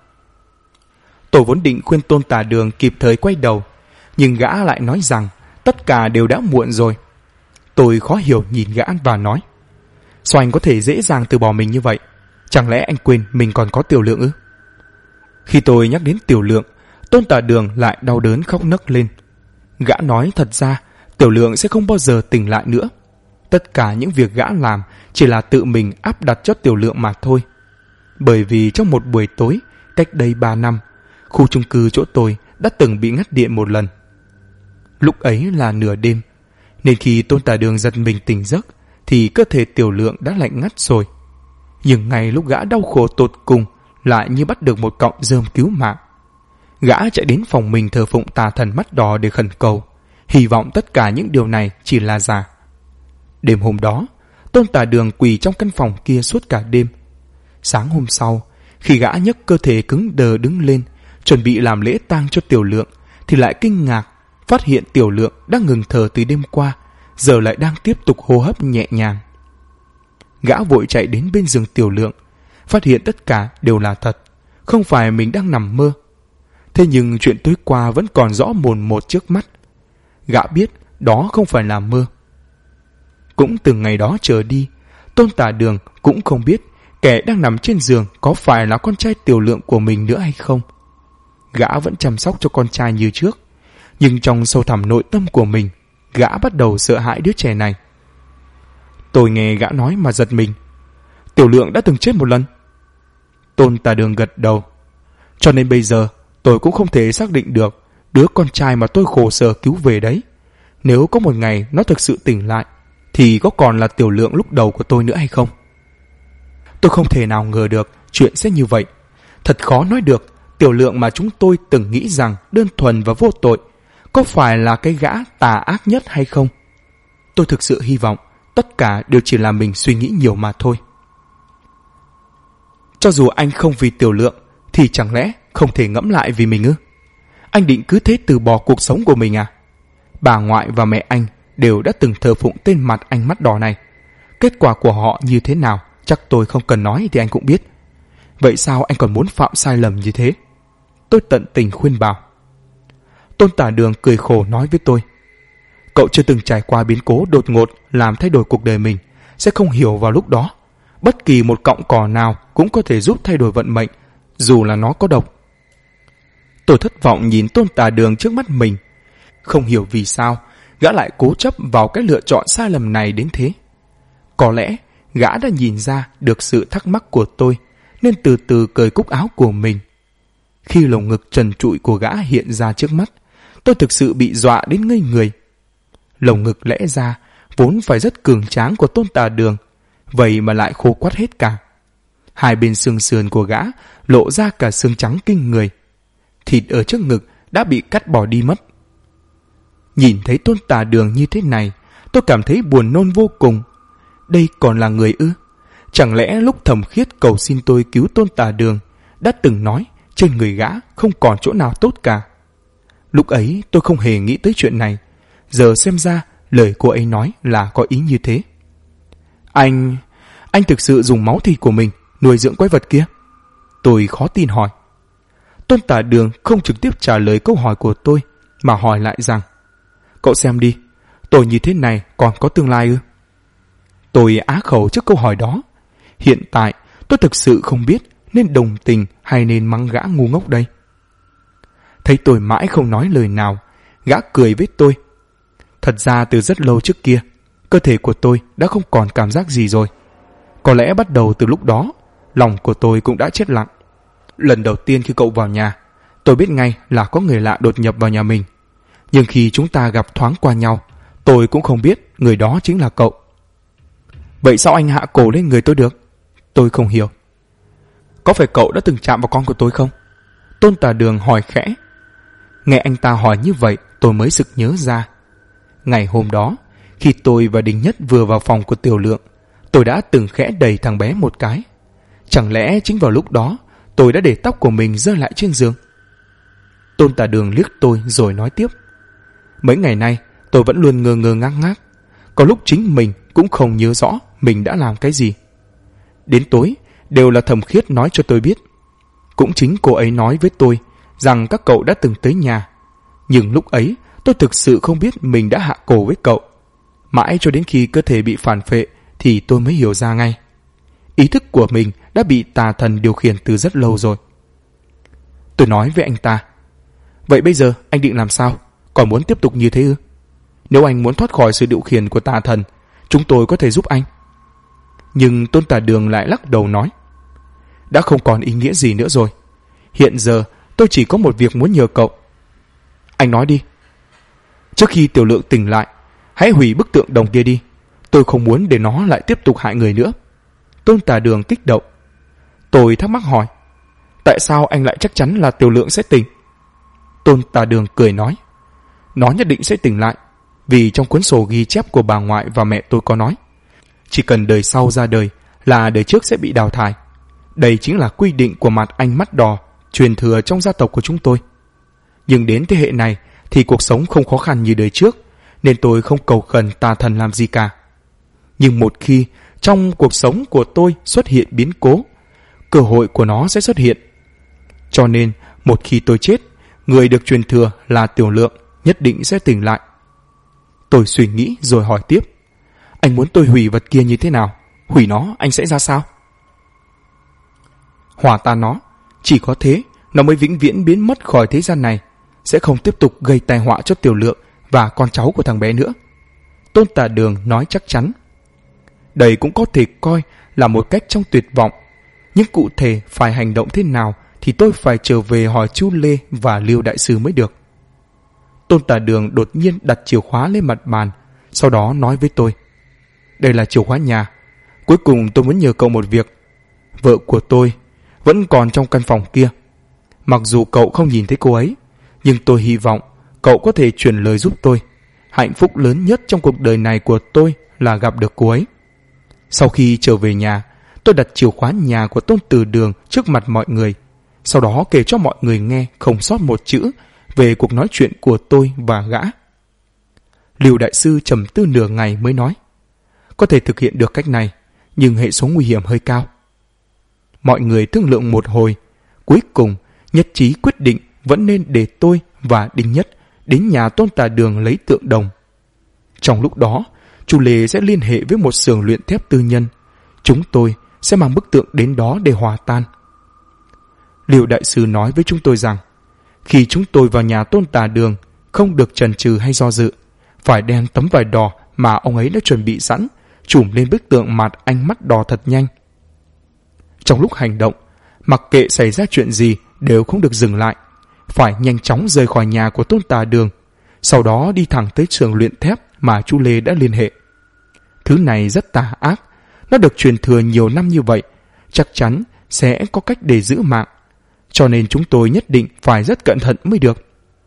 Tôi vốn định khuyên Tôn Tả Đường kịp thời quay đầu, nhưng gã lại nói rằng tất cả đều đã muộn rồi. Tôi khó hiểu nhìn gã và nói. Sao anh có thể dễ dàng từ bỏ mình như vậy? Chẳng lẽ anh quên mình còn có Tiểu Lượng ư? Khi tôi nhắc đến Tiểu Lượng, Tôn Tả Đường lại đau đớn khóc nấc lên. Gã nói thật ra Tiểu Lượng sẽ không bao giờ tỉnh lại nữa. Tất cả những việc gã làm chỉ là tự mình áp đặt cho Tiểu Lượng mà thôi. Bởi vì trong một buổi tối cách đây 3 năm, khu chung cư chỗ tôi đã từng bị ngắt điện một lần. Lúc ấy là nửa đêm, nên khi Tôn Tả Đường giật mình tỉnh giấc thì cơ thể Tiểu Lượng đã lạnh ngắt rồi. Nhưng ngay lúc gã đau khổ tột cùng lại như bắt được một cọng rơm cứu mạng. Gã chạy đến phòng mình thờ phụng tà thần mắt đỏ để khẩn cầu, hy vọng tất cả những điều này chỉ là giả. Đêm hôm đó, Tôn Tả Đường quỳ trong căn phòng kia suốt cả đêm. Sáng hôm sau, khi gã nhấc cơ thể cứng đờ đứng lên, chuẩn bị làm lễ tang cho Tiểu Lượng, thì lại kinh ngạc phát hiện Tiểu Lượng đã ngừng thở từ đêm qua, giờ lại đang tiếp tục hô hấp nhẹ nhàng. Gã vội chạy đến bên giường Tiểu Lượng, phát hiện tất cả đều là thật, không phải mình đang nằm mơ. Thế nhưng chuyện tối qua vẫn còn rõ mồn một trước mắt. Gã biết đó không phải là mơ. Cũng từ ngày đó trở đi, Tôn Tả Đường cũng không biết kẻ đang nằm trên giường có phải là con trai Tiểu Lượng của mình nữa hay không. Gã vẫn chăm sóc cho con trai như trước, nhưng trong sâu thẳm nội tâm của mình, gã bắt đầu sợ hãi đứa trẻ này. Tôi nghe gã nói mà giật mình. Tiểu Lượng đã từng chết một lần. Tôn Tả Đường gật đầu. Cho nên bây giờ tôi cũng không thể xác định được đứa con trai mà tôi khổ sở cứu về đấy, nếu có một ngày nó thực sự tỉnh lại, thì có còn là Tiểu Lượng lúc đầu của tôi nữa hay không? Tôi không thể nào ngờ được chuyện sẽ như vậy. Thật khó nói được Tiểu Lượng mà chúng tôi từng nghĩ rằng đơn thuần và vô tội có phải là cái gã tà ác nhất hay không. Tôi thực sự hy vọng tất cả đều chỉ là mình suy nghĩ nhiều mà thôi. Cho dù anh không vì Tiểu Lượng thì chẳng lẽ không thể ngẫm lại vì mình ư? Anh định cứ thế từ bỏ cuộc sống của mình à? Bà ngoại và mẹ anh đều đã từng thờ phụng tên mặt anh mắt đỏ này. Kết quả của họ như thế nào chắc tôi không cần nói thì anh cũng biết. Vậy sao anh còn muốn phạm sai lầm như thế? Tôi tận tình khuyên bảo. Tôn Tả Đường cười khổ nói với tôi. Cậu chưa từng trải qua biến cố đột ngột làm thay đổi cuộc đời mình, sẽ không hiểu vào lúc đó bất kỳ một cọng cỏ nào cũng có thể giúp thay đổi vận mệnh, dù là nó có độc. Tôi thất vọng nhìn Tôn Tả Đường trước mắt mình. Không hiểu vì sao gã lại cố chấp vào cái lựa chọn sai lầm này đến thế. Có lẽ gã đã nhìn ra được sự thắc mắc của tôi, nên từ từ cởi cúc áo của mình. Khi lồng ngực trần trụi của gã hiện ra trước mắt, tôi thực sự bị dọa đến ngây người. Lồng ngực lẽ ra vốn phải rất cường tráng của Tôn Tả Đường, vậy mà lại khô quắt hết cả. Hai bên xương sườn của gã lộ ra cả xương trắng kinh người. Thịt ở trước ngực đã bị cắt bỏ đi mất. Nhìn thấy Tôn Tả Đường như thế này, tôi cảm thấy buồn nôn vô cùng. Đây còn là người ư? Chẳng lẽ lúc Thẩm Khiết cầu xin tôi cứu Tôn Tả Đường đã từng nói trên người gã không còn chỗ nào tốt cả? Lúc ấy tôi không hề nghĩ tới chuyện này. Giờ xem ra lời cô ấy nói là có ý như thế. Anh thực sự dùng máu thịt của mình nuôi dưỡng quái vật kia? Tôi khó tin hỏi. Tôn Tả Đường không trực tiếp trả lời câu hỏi của tôi, mà hỏi lại rằng, cậu xem đi, tôi như thế này còn có tương lai ư? Tôi á khẩu trước câu hỏi đó. Hiện tại tôi thực sự không biết nên đồng tình hay nên mắng gã ngu ngốc đây. Thấy tôi mãi không nói lời nào, gã cười với tôi. Thật ra từ rất lâu trước kia, cơ thể của tôi đã không còn cảm giác gì rồi. Có lẽ bắt đầu từ lúc đó, lòng của tôi cũng đã chết lặng. Lần đầu tiên khi cậu vào nhà, tôi biết ngay là có người lạ đột nhập vào nhà mình. Nhưng khi chúng ta gặp thoáng qua nhau, tôi cũng không biết người đó chính là cậu. Vậy sao anh hạ cổ lên người tôi được? Tôi không hiểu. Có phải cậu đã từng chạm vào con của tôi không? Tôn Tà Đường hỏi khẽ. Nghe anh ta hỏi như vậy, tôi mới sực nhớ ra. Ngày hôm đó, khi tôi và Đình Nhất vừa vào phòng của Tiểu Lượng, tôi đã từng khẽ đẩy thằng bé một cái. Chẳng lẽ chính vào lúc đó tôi đã để tóc của mình rơi lại trên giường? Tôn Tà Đường liếc tôi rồi nói tiếp. Mấy ngày nay tôi vẫn luôn ngơ ngơ ngác ngác. Có lúc chính mình cũng không nhớ rõ mình đã làm cái gì. Đến tối đều là Thẩm Khiết nói cho tôi biết. Cũng chính cô ấy nói với tôi rằng các cậu đã từng tới nhà. Nhưng lúc ấy tôi thực sự không biết mình đã hạ cổ với cậu. Mãi cho đến khi cơ thể bị phản phệ thì tôi mới hiểu ra ngay. Ý thức của mình đã bị tà thần điều khiển từ rất lâu rồi. Tôi nói với anh ta. Vậy bây giờ anh định làm sao? Còn muốn tiếp tục như thế ư? Nếu anh muốn thoát khỏi sự điều khiển của tà thần, chúng tôi có thể giúp anh. Nhưng Tôn Tà Đường lại lắc đầu nói. Đã không còn ý nghĩa gì nữa rồi. Hiện giờ tôi chỉ có một việc muốn nhờ cậu. Anh nói đi. Trước khi Tiểu Lượng tỉnh lại, hãy hủy bức tượng đồng kia đi. Tôi không muốn để nó lại tiếp tục hại người nữa. Tôn Tà Đường kích động. Tôi thắc mắc hỏi. Tại sao anh lại chắc chắn là Tiểu Lượng sẽ tỉnh? Tôn Tà Đường cười nói. Nó nhất định sẽ tỉnh lại. Vì trong cuốn sổ ghi chép của bà ngoại và mẹ tôi có nói, chỉ cần đời sau ra đời là đời trước sẽ bị đào thải. Đây chính là quy định của mặt anh mắt đỏ truyền thừa trong gia tộc của chúng tôi. Nhưng đến thế hệ này thì cuộc sống không khó khăn như đời trước, nên tôi không cầu khẩn tà thần làm gì cả. Nhưng một khi trong cuộc sống của tôi xuất hiện biến cố, cơ hội của nó sẽ xuất hiện. Cho nên một khi tôi chết, người được truyền thừa là Tiểu Lượng nhất định sẽ tỉnh lại. Tôi suy nghĩ rồi hỏi tiếp. Anh muốn tôi hủy vật kia như thế nào? Hủy nó anh sẽ ra sao? Hòa tan nó. Chỉ có thế nó mới vĩnh viễn biến mất khỏi thế gian này, sẽ không tiếp tục gây tai họa cho Tiểu Lượng và con cháu của thằng bé nữa. Tôn Tà Đường nói chắc chắn. Đây cũng có thể coi là một cách trong tuyệt vọng. Nhưng cụ thể phải hành động thế nào thì tôi phải trở về hỏi chú Lê và Liêu Đại Sư mới được. Tôn Tà Đường đột nhiên đặt chìa khóa lên mặt bàn, sau đó nói với tôi. Đây là chìa khóa nhà. Cuối cùng tôi muốn nhờ cậu một việc. Vợ của tôi vẫn còn trong căn phòng kia. Mặc dù cậu không nhìn thấy cô ấy, nhưng tôi hy vọng cậu có thể truyền lời giúp tôi. Hạnh phúc lớn nhất trong cuộc đời này của tôi là gặp được cô ấy. Sau khi trở về nhà, tôi đặt chìa khóa nhà của Tôn Tử Đường trước mặt mọi người. Sau đó kể cho mọi người nghe không sót một chữ về cuộc nói chuyện của tôi và gã. Liêu Đại Sư trầm tư nửa ngày mới nói. Có thể thực hiện được cách này, nhưng hệ số nguy hiểm hơi cao. Mọi người thương lượng một hồi, cuối cùng nhất trí quyết định vẫn nên để tôi và Đinh Nhất đến nhà Tôn Tà Đường lấy tượng đồng. Trong lúc đó, chú Lê sẽ liên hệ với một xưởng luyện thép tư nhân. Chúng tôi sẽ mang bức tượng đến đó để hòa tan. Liêu Đại Sư nói với chúng tôi rằng, khi chúng tôi vào nhà Tôn Tà Đường, không được chần chừ hay do dự, phải đem tấm vải đỏ mà ông ấy đã chuẩn bị sẵn trùm lên bức tượng mặt anh mắt đỏ thật nhanh. Trong lúc hành động, mặc kệ xảy ra chuyện gì đều không được dừng lại, phải nhanh chóng rời khỏi nhà của Tôn Tà Đường, sau đó đi thẳng tới xưởng luyện thép mà chú Lê đã liên hệ. Thứ này rất tà ác, nó được truyền thừa nhiều năm như vậy, chắc chắn sẽ có cách để giữ mạng, cho nên chúng tôi nhất định phải rất cẩn thận mới được.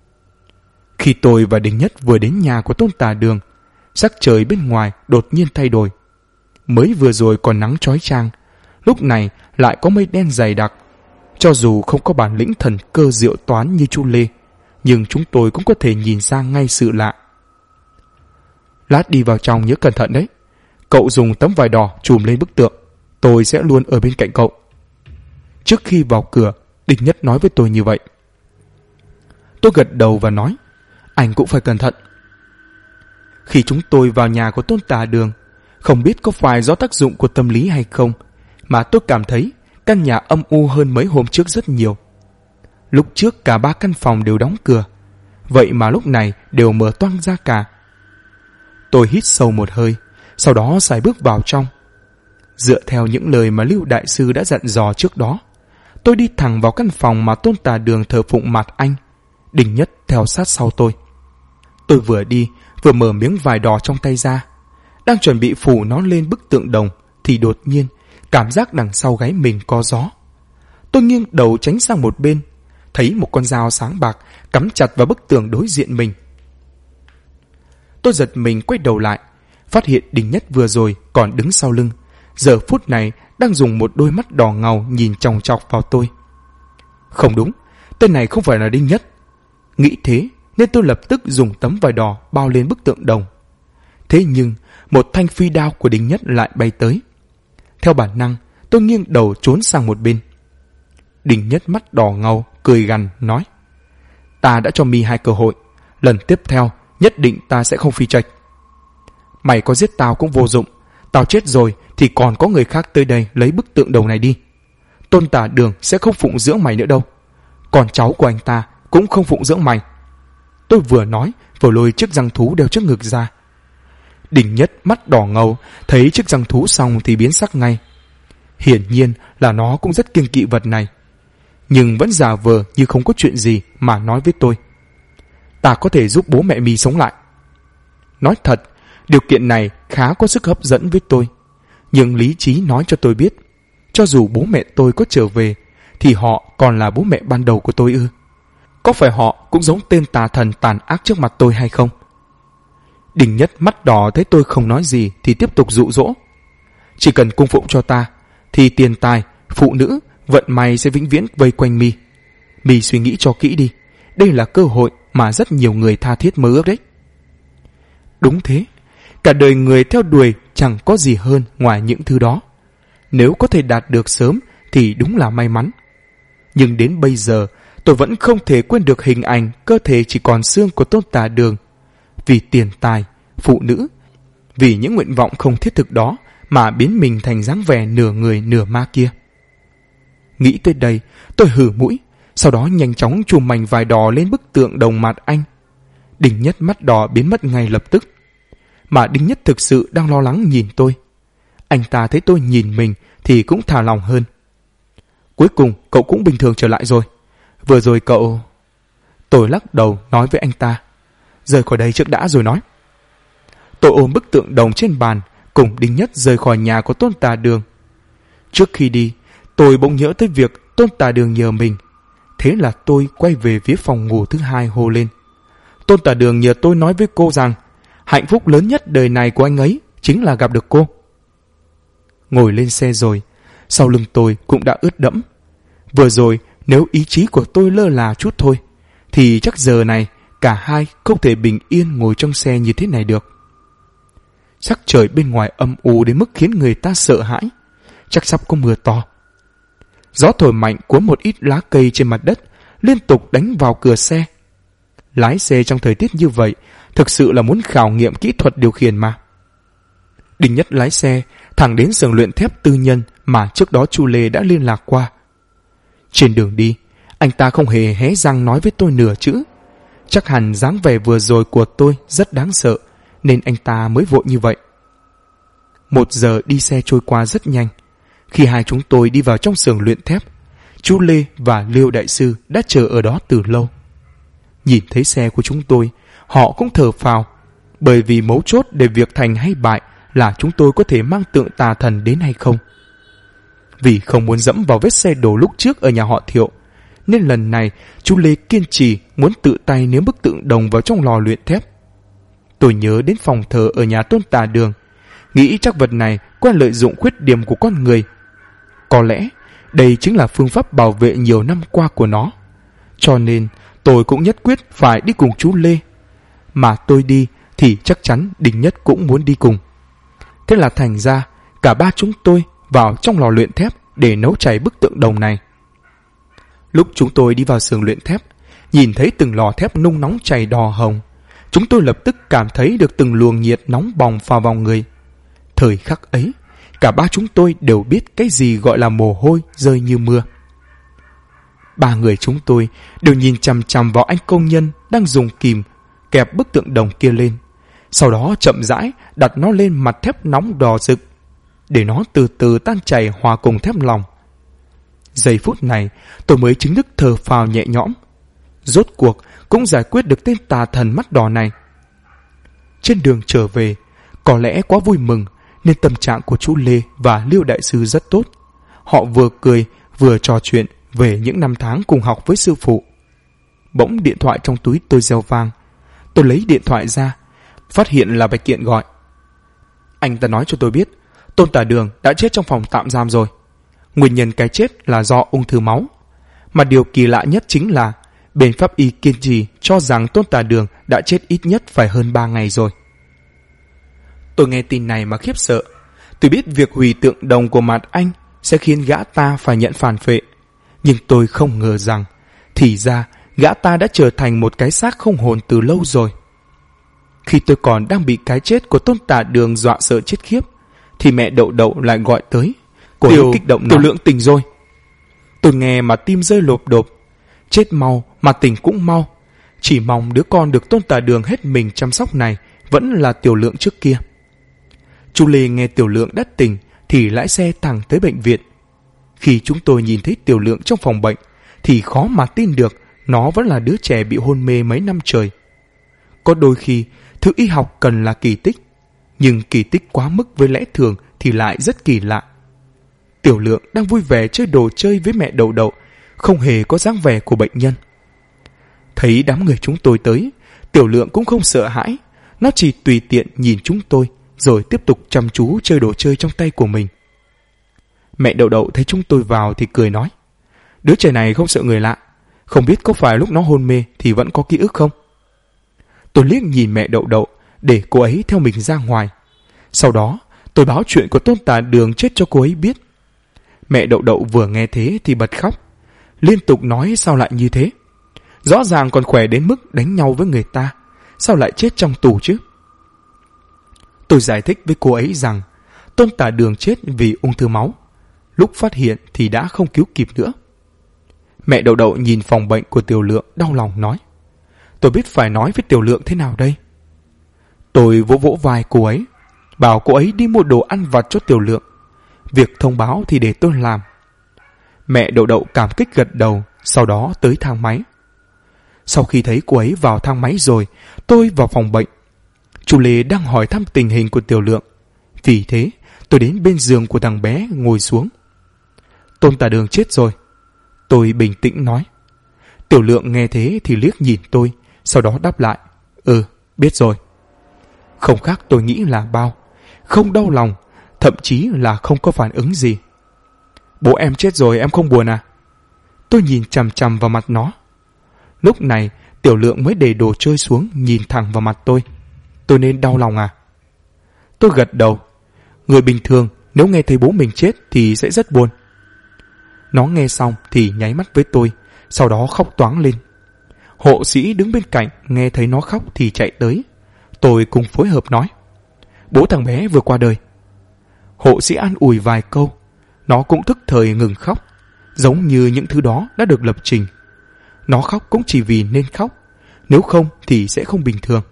Khi tôi và Đinh Nhất vừa đến nhà của Tôn Tà Đường, sắc trời bên ngoài đột nhiên thay đổi. Mới vừa rồi còn nắng chói chang, lúc này lại có mây đen dày đặc. Cho dù không có bản lĩnh thần cơ diệu toán như chú Lê, nhưng chúng tôi cũng có thể nhìn ra ngay sự lạ. Lát đi vào trong nhớ cẩn thận đấy. Cậu dùng tấm vải đỏ trùm lên bức tượng, tôi sẽ luôn ở bên cạnh cậu. Trước khi vào cửa, Đinh Nhất nói với tôi như vậy. Tôi gật đầu và nói, anh cũng phải cẩn thận. Khi chúng tôi vào nhà của Tôn Tà Đường, không biết có phải do tác dụng của tâm lý hay không, mà tôi cảm thấy căn nhà âm u hơn mấy hôm trước rất nhiều. Lúc trước cả 3 căn phòng đều đóng cửa, vậy mà lúc này đều mở toang ra cả. Tôi hít sâu một hơi, sau đó sải bước vào trong. Dựa theo những lời mà Lưu Đại Sư đã dặn dò trước đó, tôi đi thẳng vào căn phòng mà Tôn Tà Đường thờ phụng Mạt Anh. Đình Nhất theo sát sau tôi. Tôi vừa đi vừa mở miếng vải đỏ trong tay ra, đang chuẩn bị phủ nó lên bức tượng đồng thì đột nhiên cảm giác đằng sau gáy mình có gió. Tôi nghiêng đầu tránh sang một bên, thấy một con dao sáng bạc cắm chặt vào bức tường đối diện mình. Tôi giật mình quay đầu lại, phát hiện Đình Nhất vừa rồi còn đứng sau lưng, giờ phút này đang dùng một đôi mắt đỏ ngầu nhìn chòng chọc vào tôi. Không đúng, tên này không phải là Đinh Nhất. Nghĩ thế nên tôi lập tức dùng tấm vải đỏ bao lên bức tượng đồng. Thế nhưng một thanh phi đao của Đinh Nhất lại bay tới. Theo bản năng, tôi nghiêng đầu trốn sang một bên. Đinh Nhất mắt đỏ ngầu cười gằn nói: Ta đã cho mi 2 cơ hội, lần tiếp theo nhất định ta sẽ không phi trạch. Mày có giết tao cũng vô dụng, tao chết rồi thì còn có người khác tới đây lấy bức tượng đồng này đi. Tôn Tả Đường sẽ không phụng dưỡng mày nữa đâu, còn cháu của anh ta cũng không phụng dưỡng mày. Tôi vừa nói vừa lôi chiếc răng thú đeo trước ngực ra. Đinh Nhất mắt đỏ ngầu thấy chiếc răng thú xong thì biến sắc ngay. Hiển nhiên là nó cũng rất kiêng kỵ vật này, nhưng vẫn giả vờ như không có chuyện gì mà nói với tôi: Ta có thể giúp bố mẹ mi sống lại. Nói thật, điều kiện này khá có sức hấp dẫn với tôi, nhưng lý trí nói cho tôi biết, cho dù bố mẹ tôi có trở về thì họ còn là bố mẹ ban đầu của tôi ư? Có phải họ cũng giống tên tà thần tàn ác trước mặt tôi hay không? Đinh Nhất mắt đỏ thấy tôi không nói gì thì tiếp tục dụ dỗ: Chỉ cần cung phụng cho ta thì tiền tài, phụ nữ, vận may sẽ vĩnh viễn vây quanh mi. Mi suy nghĩ cho kỹ đi, đây là cơ hội mà rất nhiều người tha thiết mơ ước đấy. Đúng thế, cả đời người theo đuổi chẳng có gì hơn ngoài những thứ đó. Nếu có thể đạt được sớm thì đúng là may mắn. Nhưng đến bây giờ tôi vẫn không thể quên được hình ảnh cơ thể chỉ còn xương của Tôn Tả Đường. Vì tiền tài, phụ nữ, vì những nguyện vọng không thiết thực đó mà biến mình thành dáng vẻ nửa người nửa ma kia. Nghĩ tới đây, tôi hử mũi, sau đó nhanh chóng chùm mảnh vải đỏ lên bức tượng đồng Mạt Anh. Đinh Nhất mắt đỏ biến mất ngay lập tức. Mà Đinh Nhất thực sự đang lo lắng nhìn tôi. Anh ta thấy tôi nhìn mình thì cũng thả lòng hơn. Cuối cùng cậu cũng bình thường trở lại rồi. Vừa rồi cậu... Tôi lắc đầu nói với anh ta: Rời khỏi đây trước đã rồi nói. Tôi ôm bức tượng đồng trên bàn, cùng Đinh Nhất rời khỏi nhà của Tôn Tả Đường. Trước khi đi, tôi bỗng nhớ tới việc Tôn Tả Đường nhờ mình. Thế là tôi quay về phía phòng ngủ thứ 2 hô lên: Tôn Tả Đường nhờ tôi nói với cô rằng hạnh phúc lớn nhất đời này của anh ấy chính là gặp được cô. Ngồi lên xe rồi, sau lưng tôi cũng đã ướt đẫm. Vừa rồi nếu ý chí của tôi lơ là chút thôi thì chắc giờ này cả hai không thể bình yên ngồi trong xe như thế này được. Sắc trời bên ngoài âm u đến mức khiến người ta sợ hãi, chắc sắp có mưa to. Gió thổi mạnh cuốn một ít lá cây trên mặt đất liên tục đánh vào cửa xe. Lái xe trong thời tiết như vậy thực sự là muốn khảo nghiệm kỹ thuật điều khiển mà. Đinh Nhất lái xe thẳng đến xưởng luyện thép tư nhân mà trước đó Chu Lê đã liên lạc qua. Trên đường đi, anh ta không hề hé răng nói với tôi nửa chữ. Chắc hẳn dáng vẻ vừa rồi của tôi rất đáng sợ nên anh ta mới vội như vậy. 1 giờ đi xe trôi qua rất nhanh. Khi hai chúng tôi đi vào trong xưởng luyện thép, Chu Lê và Liêu đại sư đã chờ ở đó từ lâu. Nhìn thấy xe của chúng tôi, họ cũng thở phào, bởi vì mấu chốt để việc thành hay bại là chúng tôi có thể mang tượng tà thần đến hay không. Vì không muốn dẫm vào vết xe đổ lúc trước ở nhà họ Thiệu, nên lần này Chu Lê kiên trì muốn tự tay ném bức tượng đồng vào trong lò luyện thép. Tôi nhớ đến phòng thờ ở nhà Tôn Tả Đường, nghĩ chắc vật này qua lợi dụng khuyết điểm của con người. Có lẽ đây chính là phương pháp bảo vệ nhiều năm qua của nó. Cho nên tôi cũng nhất quyết phải đi cùng chú Lê. Mà tôi đi thì chắc chắn Đinh Nhất cũng muốn đi cùng. Thế là thành ra cả ba chúng tôi vào trong lò luyện thép để nấu cháy bức tượng đồng này. Lúc chúng tôi đi vào xưởng luyện thép, nhìn thấy từng lò thép nung nóng chảy đỏ hồng, chúng tôi lập tức cảm thấy được từng luồng nhiệt nóng bỏng phả vào người. Thời khắc ấy, cả ba chúng tôi đều biết cái gì gọi là mồ hôi rơi như mưa. 3 người chúng tôi đều nhìn chằm chằm vào anh công nhân đang dùng kìm kẹp bức tượng đồng kia lên, sau đó chậm rãi đặt nó lên mặt thép nóng đỏ rực để nó từ từ tan chảy hòa cùng thép lòng. Giây phút này tôi mới chính thức thở phào nhẹ nhõm. Rốt cuộc cũng giải quyết được tên tà thần mắt đỏ này. Trên đường trở về, có lẽ quá vui mừng nên tâm trạng của chú Lê và Liêu đại sư rất tốt. Họ vừa cười vừa trò chuyện về những năm tháng cùng học với sư phụ. Bỗng điện thoại trong túi tôi reo vang. Tôi lấy điện thoại ra, phát hiện là Bạch Kiện gọi. Anh ta nói cho tôi biết Tôn Tả Đường đã chết trong phòng tạm giam rồi. Nguyên nhân cái chết là do ung thư máu. Mà điều kỳ lạ nhất chính là bên pháp y kiên trì cho rằng Tôn Tả Đường đã chết ít nhất phải hơn 3 ngày rồi. Tôi nghe tin này mà khiếp sợ. Tôi biết việc hủy tượng đồng của Mạt Anh sẽ khiến gã ta phải nhận phản phệ, nhưng tôi không ngờ rằng thì ra gã ta đã trở thành một cái xác không hồn từ lâu rồi. Khi tôi còn đang bị cái chết của Tôn Tả Đường dọa sợ chết khiếp, thì mẹ Đậu Đậu lại gọi tới. Cô ấy kích động nói: Tiểu Lượng tỉnh rồi. Tôi nghe mà tim rơi lộp đột. Chết mau mà tỉnh cũng mau. Chỉ mong đứa con được Tôn Tả Đường hết mình chăm sóc này vẫn là Tiểu Lượng trước kia. Chú Lê nghe Tiểu Lượng đã tỉnh thì lái xe thẳng tới bệnh viện. Khi chúng tôi nhìn thấy Tiểu Lượng trong phòng bệnh thì khó mà tin được nó vẫn là đứa trẻ bị hôn mê mấy năm trời. Có đôi khi thứ y học cần là kỳ tích, nhưng kỳ tích quá mức với lẽ thường thì lại rất kỳ lạ. Tiểu Lượng đang vui vẻ chơi đồ chơi với mẹ Đậu Đậu, không hề có dáng vẻ của bệnh nhân. Thấy đám người chúng tôi tới, Tiểu Lượng cũng không sợ hãi, nó chỉ tùy tiện nhìn chúng tôi rồi tiếp tục chăm chú chơi đồ chơi trong tay của mình. Mẹ Đậu Đậu thấy chúng tôi vào thì cười nói: Đứa trẻ này không sợ người lạ, không biết có phải lúc nó hôn mê thì vẫn có ký ức không? Tôi liếc nhìn mẹ Đậu Đậu để cô ấy theo mình ra ngoài. Sau đó tôi báo chuyện của Tôn Tả Đường chết cho cô ấy biết. Mẹ Đậu Đậu vừa nghe thế thì bật khóc, liên tục nói sao lại như thế. Rõ ràng còn khỏe đến mức đánh nhau với người ta, sao lại chết trong tù chứ? Tôi giải thích với cô ấy rằng Tôn Tả Đường chết vì ung thư máu. Lúc phát hiện thì đã không cứu kịp nữa. Mẹ Đậu Đậu nhìn phòng bệnh của Tiểu Lượng đau lòng nói: Tôi biết phải nói với Tiểu Lượng thế nào đây? Tôi vỗ vỗ vai cô ấy, bảo cô ấy đi mua đồ ăn vặt cho Tiểu Lượng. Việc thông báo thì để tôi làm. Mẹ Đậu Đậu cảm kích gật đầu, sau đó tới thang máy. Sau khi thấy cô ấy vào thang máy rồi, tôi vào phòng bệnh. Chú Lê đang hỏi thăm tình hình của Tiểu Lượng. Vì thế tôi đến bên giường của thằng bé ngồi xuống. Tôn Tả Đường chết rồi, tôi bình tĩnh nói. Tiểu Lượng nghe thế thì liếc nhìn tôi, sau đó đáp lại: biết rồi. Không khác tôi nghĩ là bao, không đau lòng, thậm chí là không có phản ứng gì. Bố em chết rồi em không buồn à? Tôi nhìn chằm chằm vào mặt nó. Lúc này Tiểu Lượng mới để đồ chơi xuống, nhìn thẳng vào mặt tôi. Tôi nên đau lòng à? Tôi gật đầu. Người bình thường nếu nghe thấy bố mình chết thì sẽ rất buồn. Nó nghe xong thì nháy mắt với tôi, sau đó khóc toáng lên. Hộ sĩ đứng bên cạnh nghe thấy nó khóc thì chạy tới. Tôi cùng phối hợp nói: Bố thằng bé vừa qua đời. Hộ sĩ an ủi vài câu, nó cũng thức thời ngừng khóc, giống như những thứ đó đã được lập trình. Nó khóc cũng chỉ vì nên khóc, nếu không thì sẽ không bình thường.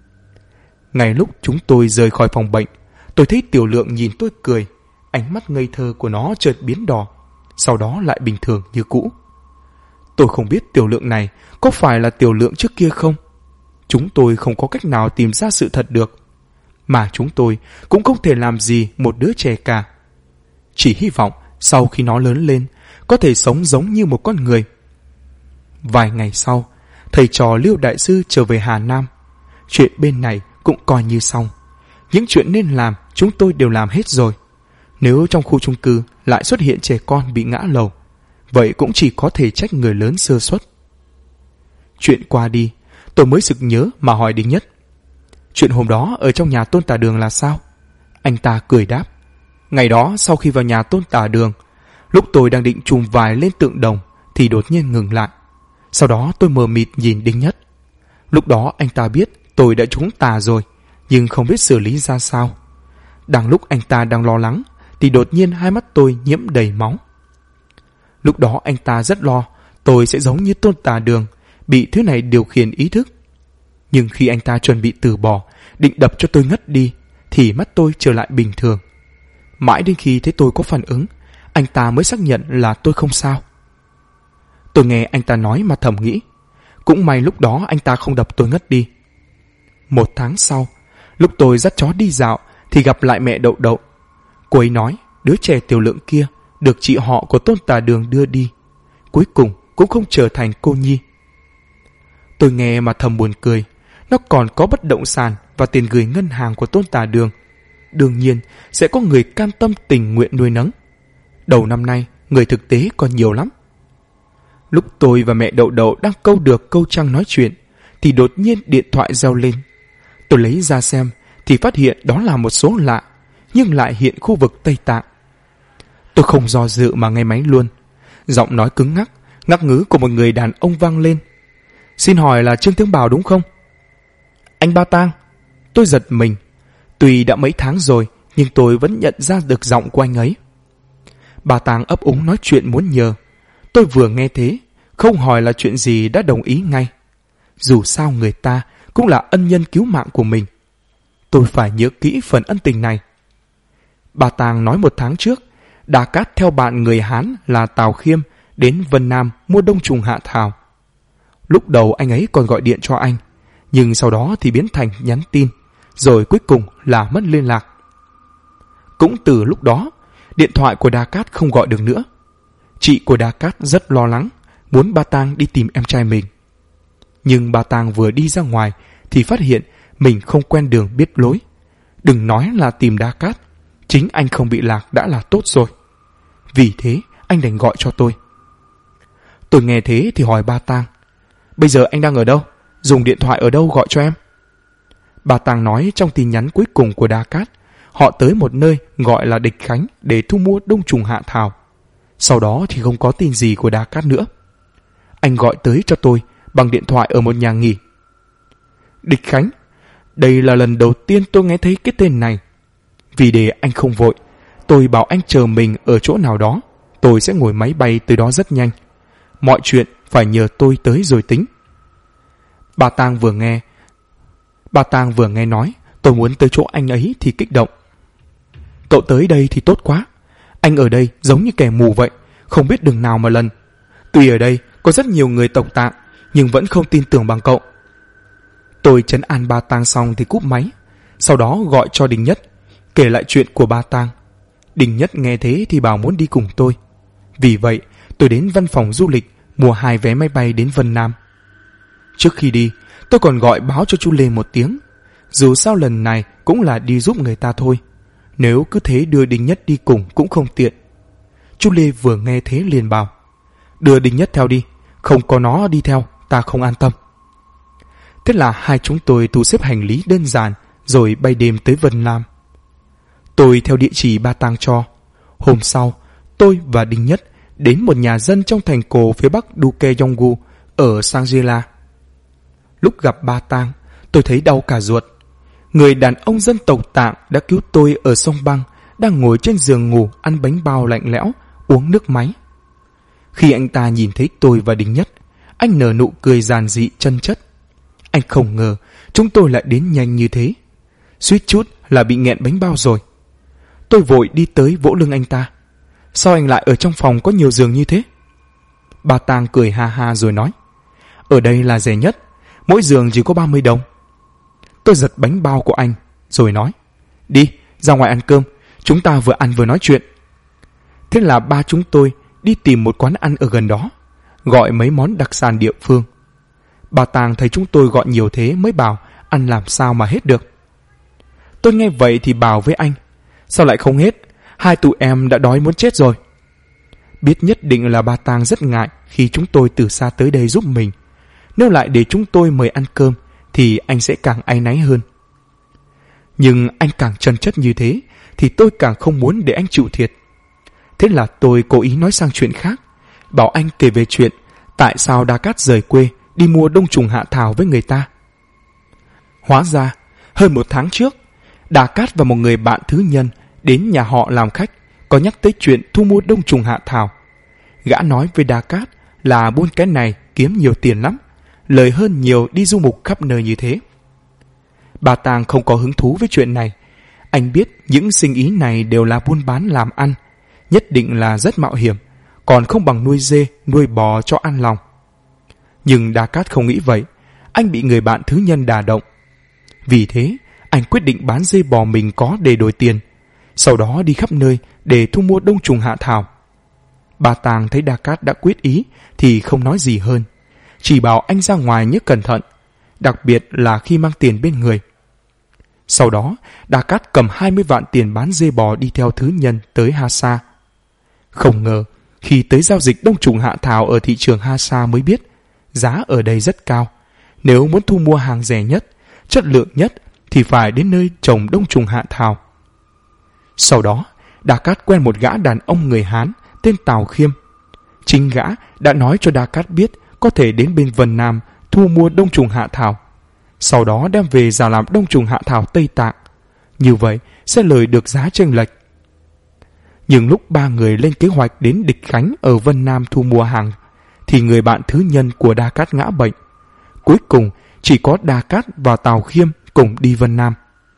Ngay lúc chúng tôi rời khỏi phòng bệnh, tôi thấy Tiểu Lượng nhìn tôi cười, ánh mắt ngây thơ của nó chợt biến đỏ, sau đó lại bình thường như cũ. Tôi không biết Tiểu Lượng này có phải là Tiểu Lượng trước kia không. Chúng tôi không có cách nào tìm ra sự thật được, mà chúng tôi cũng không thể làm gì một đứa trẻ cả. Chỉ hy vọng sau khi nó lớn lên có thể sống giống như một con người. Vài ngày sau, thầy trò Liêu đại sư trở về Hà Nam. Chuyện bên này cũng coi như xong. Những chuyện nên làm chúng tôi đều làm hết rồi. Nếu trong khu chung cư lại xuất hiện trẻ con bị ngã lầu, vậy cũng chỉ có thể trách người lớn sơ suất. Chuyện qua đi, tôi mới sực nhớ mà hỏi Đinh Nhất: Chuyện hôm đó ở trong nhà Tôn Tả Đường là sao? Anh ta cười đáp: Ngày đó sau khi vào nhà Tôn Tả Đường, lúc tôi đang định chùm vải lên tượng đồng thì đột nhiên ngừng lại. Sau đó tôi mờ mịt nhìn Đinh Nhất. Lúc đó anh ta biết tôi đã trúng tà rồi, nhưng không biết xử lý ra sao. Đang lúc anh ta đang lo lắng thì đột nhiên hai mắt tôi nhiễm đầy máu. Lúc đó anh ta rất lo tôi sẽ giống như Tôn Tả Đường, bị thứ này điều khiển ý thức. Nhưng khi anh ta chuẩn bị từ bỏ, định đập cho tôi ngất đi, thì mắt tôi trở lại bình thường. Mãi đến khi thấy tôi có phản ứng, anh ta mới xác nhận là tôi không sao. Tôi nghe anh ta nói mà thầm nghĩ, cũng may lúc đó anh ta không đập tôi ngất đi. 1 tháng sau, lúc tôi dắt chó đi dạo thì gặp lại mẹ Đậu Đậu. Cô ấy nói đứa trẻ Tiểu Lượng kia được chị họ của Tôn Tà Đường đưa đi, cuối cùng cũng không trở thành cô nhi. Tôi nghe mà thầm buồn cười, nó còn có bất động sản và tiền gửi ngân hàng của Tôn Tà Đường. Đương nhiên sẽ có người cam tâm tình nguyện nuôi nấng. Đầu năm nay người thực tế còn nhiều lắm. Lúc tôi và mẹ Đậu Đậu đang câu được câu trăng nói chuyện thì đột nhiên điện thoại reo lên. Tôi lấy ra xem thì phát hiện đó là một số lạ, nhưng lại hiện khu vực Tây Tạng. Tôi không do dự mà nghe máy luôn. Giọng nói cứng ngắc, ngắc ngứ của một người đàn ông vang lên. Xin hỏi là Trương Tướng Bảo đúng không? Anh Ba Tang. Tôi giật mình. Tuy đã mấy tháng rồi nhưng tôi vẫn nhận ra được giọng của anh ấy. Ba Tang ấp úng nói chuyện muốn nhờ. Tôi vừa nghe thế, không hỏi là chuyện gì đã đồng ý ngay. Dù sao người ta cũng là ân nhân cứu mạng của mình. Tôi phải nhớ kỹ phần ân tình này. Bà Tang nói 1 tháng trước, Đà Cát theo bạn người Hán là Tào Khiêm đến Vân Nam mua đông trùng hạ thảo. Lúc đầu anh ấy còn gọi điện cho anh, nhưng sau đó thì biến thành nhắn tin, rồi cuối cùng là mất liên lạc. Cũng từ lúc đó, điện thoại của Đà Cát không gọi được nữa. Chị của Đà Cát rất lo lắng, muốn Ba Tang đi tìm em trai mình. Nhưng Ba Tang vừa đi ra ngoài thì phát hiện mình không quen đường biết lối. Đừng nói là tìm Đà Cát, chính anh không bị lạc đã là tốt rồi. Vì thế anh đành gọi cho tôi. Tôi nghe thế thì hỏi Ba Tang, bây giờ anh đang ở đâu? Dùng điện thoại ở đâu gọi cho em? Ba Tang nói trong tin nhắn cuối cùng của Đà Cát, họ tới một nơi gọi là Địch Khánh để thu mua đông trùng hạ thảo. Sau đó thì không có tin gì của Đà Cát nữa. Anh gọi tới cho tôi bằng điện thoại ở một nhà nghỉ. Địch Khánh, đây là lần đầu tiên tôi nghe thấy cái tên này. Vì để anh không vội, tôi bảo anh chờ mình ở chỗ nào đó. Tôi sẽ ngồi máy bay tới đó rất nhanh. Mọi chuyện phải nhờ tôi tới rồi tính. Bà Tang vừa nghe nói tôi muốn tới chỗ anh ấy thì kích động. Cậu tới đây thì tốt quá. Anh ở đây giống như kẻ mù vậy, không biết đường nào mà lần. Tuy ở đây có rất nhiều người tộc Tạng, nhưng vẫn không tin tưởng bằng cậu. Tôi trấn an Ba Tang xong thì cúp máy. Sau đó gọi cho Đình Nhất, kể lại chuyện của Ba Tang. Đình Nhất nghe thế thì bảo muốn đi cùng tôi. Vì vậy tôi đến văn phòng du lịch mua 2 vé máy bay đến Vân Nam. Trước khi đi, tôi còn gọi báo cho chú Lê một tiếng. Dù sao lần này cũng là đi giúp người ta thôi. Nếu cứ thế đưa Đình Nhất đi cùng cũng không tiện. Chú Lê vừa nghe thế liền bảo, đưa Đình Nhất theo đi, không có nó đi theo ta không an tâm. Thế là hai chúng tôi thu xếp hành lý đơn giản rồi bay đêm tới Vân Nam. Tôi theo địa chỉ Ba Tang cho. Hôm sau, tôi và Đình Nhất đến một nhà dân trong thành cổ phía bắc Duke Yonggu ở Sangjela. Lúc gặp Ba Tang, tôi thấy đau cả ruột. Người đàn ông dân tộc Tạng đã cứu tôi ở sông băng, đang ngồi trên giường ngủ ăn bánh bao lạnh lẽo, uống nước máy. Khi anh ta nhìn thấy tôi và Đình Nhất, anh nở nụ cười giản dị chân chất. Anh không ngờ chúng tôi lại đến nhanh như thế. Suýt chút là bị nghẹn bánh bao rồi. Tôi vội đi tới vỗ lưng anh ta. Sao anh lại ở trong phòng có nhiều giường như thế? Ba Tang cười ha ha rồi nói, ở đây là rẻ nhất, mỗi giường chỉ có 30 đồng. Tôi giật bánh bao của anh rồi nói, đi ra ngoài ăn cơm, chúng ta vừa ăn vừa nói chuyện. Thế là ba chúng tôi đi tìm một quán ăn ở gần đó, gọi mấy món đặc sản địa phương. Bà Tang thấy chúng tôi gọi nhiều thế mới bảo ăn làm sao mà hết được. Tôi nghe vậy thì bảo với anh, sao lại không hết, hai tụi em đã đói muốn chết rồi. Biết nhất định là bà Tang rất ngại khi chúng tôi từ xa tới đây giúp mình. Nếu lại để chúng tôi mời ăn cơm thì anh sẽ càng áy náy hơn. Nhưng anh càng chân chất như thế thì tôi càng không muốn để anh chịu thiệt. Thế là tôi cố ý nói sang chuyện khác, bảo anh kể về chuyện tại sao Đa Cát rời quê đi mua đông trùng hạ thảo với người ta. Hóa ra hơn 1 tháng trước, Đa Cát và một người bạn thứ nhân đến nhà họ làm khách, có nhắc tới chuyện thu mua đông trùng hạ thảo. Gã nói với Đa Cát là buôn cái này kiếm nhiều tiền lắm, lời hơn nhiều đi du mục khắp nơi như thế. Bà Tang không có hứng thú với chuyện này. Anh biết những sinh ý này đều là buôn bán làm ăn, nhất định là rất mạo hiểm, còn không bằng nuôi dê, nuôi bò cho an lòng. Nhưng Đa Cát không nghĩ vậy, anh bị người bạn thứ nhân đả động. Vì thế, anh quyết định bán dê bò mình có để đổi tiền, sau đó đi khắp nơi để thu mua đông trùng hạ thảo. Bà Tàng thấy Đa Cát đã quyết ý thì không nói gì hơn, chỉ bảo anh ra ngoài nhớ cẩn thận, đặc biệt là khi mang tiền bên người. Sau đó, Đa Cát cầm 20 vạn tiền bán dê bò đi theo thứ nhân tới Ha Sa. Không ngờ, khi tới giao dịch đông trùng hạ thảo ở thị trường Ha Sa mới biết, giá ở đây rất cao. Nếu muốn thu mua hàng rẻ nhất, chất lượng nhất thì phải đến nơi trồng đông trùng hạ thảo. Sau đó, Đa Cát quen một gã đàn ông người Hán tên Tào Khiêm. Chính gã đã nói cho Đa Cát biết có thể đến bên Vân Nam thu mua đông trùng hạ thảo, sau đó đem về rào làm đông trùng hạ thảo Tây Tạng. Như vậy sẽ lời được giá chênh lệch. Nhưng lúc ba người lên kế hoạch đến Địch Khánh ở Vân Nam thu mua hàng, thì người bạn thứ nhân của Đa Cát ngã bệnh. Cuối cùng chỉ có Đa Cát và Tào Khiêm cùng đi Vân Nam.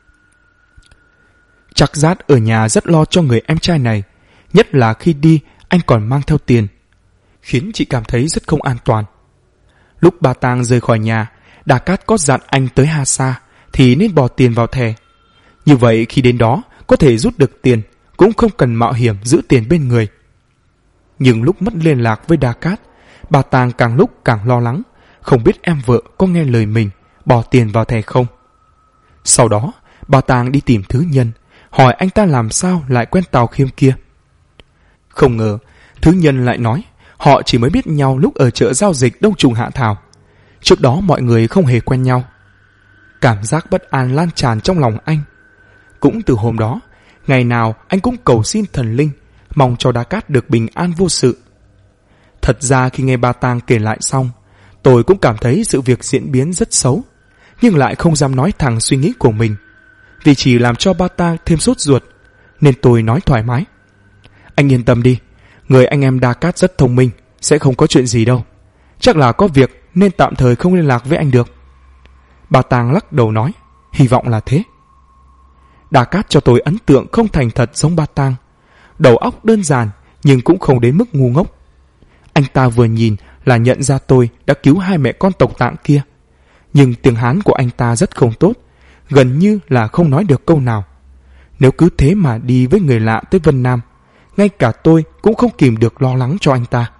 Trác Giác ở nhà rất lo cho người em trai này, nhất là khi đi anh còn mang theo tiền, khiến chị cảm thấy rất không an toàn. Lúc Ba Tang rời khỏi nhà, Đa Cát có dặn anh tới Ha Sa thì nên bỏ tiền vào thẻ. Như vậy khi đến đó có thể rút được tiền, cũng không cần mạo hiểm giữ tiền bên người. Nhưng lúc mất liên lạc với Đa Cát, bà Tang càng lúc càng lo lắng, không biết em vợ có nghe lời mình bỏ tiền vào thẻ không. Sau đó, bà Tang đi tìm thứ nhân, hỏi anh ta làm sao lại quen Tào Khiêm kia. Không ngờ, thứ nhân lại nói họ chỉ mới biết nhau lúc ở chợ giao dịch đông trùng hạ thảo. Trước đó mọi người không hề quen nhau. Cảm giác bất an lan tràn trong lòng anh. Cũng từ hôm đó, ngày nào anh cũng cầu xin thần linh, mong cho Đa Cát được bình an vô sự. Thật ra khi nghe Ba Tang kể lại xong, tôi cũng cảm thấy sự việc diễn biến rất xấu, nhưng lại không dám nói thẳng suy nghĩ của mình, vì chỉ làm cho Ba Tang thêm sốt ruột, nên tôi nói thoải mái. Anh yên tâm đi, người anh em Đa Cát rất thông minh, sẽ không có chuyện gì đâu. Chắc là có việc nên tạm thời không liên lạc với anh được. Ba Tang lắc đầu nói, hy vọng là thế. Đa Cát cho tôi ấn tượng không thành thật giống Ba Tang, đầu óc đơn giản nhưng cũng không đến mức ngu ngốc. Anh ta vừa nhìn là nhận ra tôi đã cứu hai mẹ con tộc Tạng kia, nhưng tiếng Hán của anh ta rất không tốt, gần như là không nói được câu nào. Nếu cứ thế mà đi với người lạ tới Vân Nam, ngay cả tôi cũng không kìm được lo lắng cho anh ta.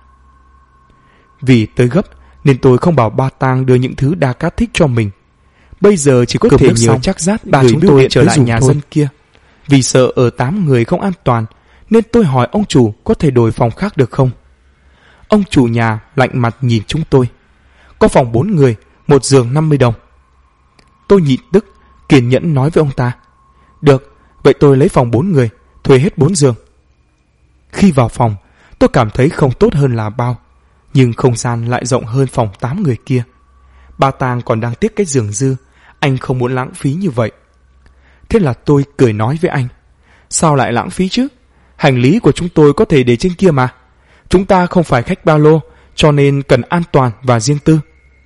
Vì tới gấp nên tôi không bảo Ba Tang đưa những thứ Đa Cát thích cho mình. Bây giờ chỉ có thể nhờ Trác Giác ba chúng tôi trở lại nhà dân kia. Vì sợ ở 8 người không an toàn, nên tôi hỏi ông chủ có thể đổi phòng khác được không. Ông chủ nhà lạnh mặt nhìn chúng tôi. Có phòng 4 người, 1 giường 50 đồng. Tôi nhịn tức, kiên nhẫn nói với ông ta. Được, vậy tôi lấy phòng 4 người, thuê hết 4 giường. Khi vào phòng, tôi cảm thấy không tốt hơn là bao, nhưng không gian lại rộng hơn phòng 8 người kia. Ba Tang còn đang tiếc cái giường dư, anh không muốn lãng phí như vậy. Thế là tôi cười nói với anh, sao lại lãng phí chứ? Hành lý của chúng tôi có thể để trên kia mà. Chúng ta không phải khách ba lô, cho nên cần an toàn và riêng tư.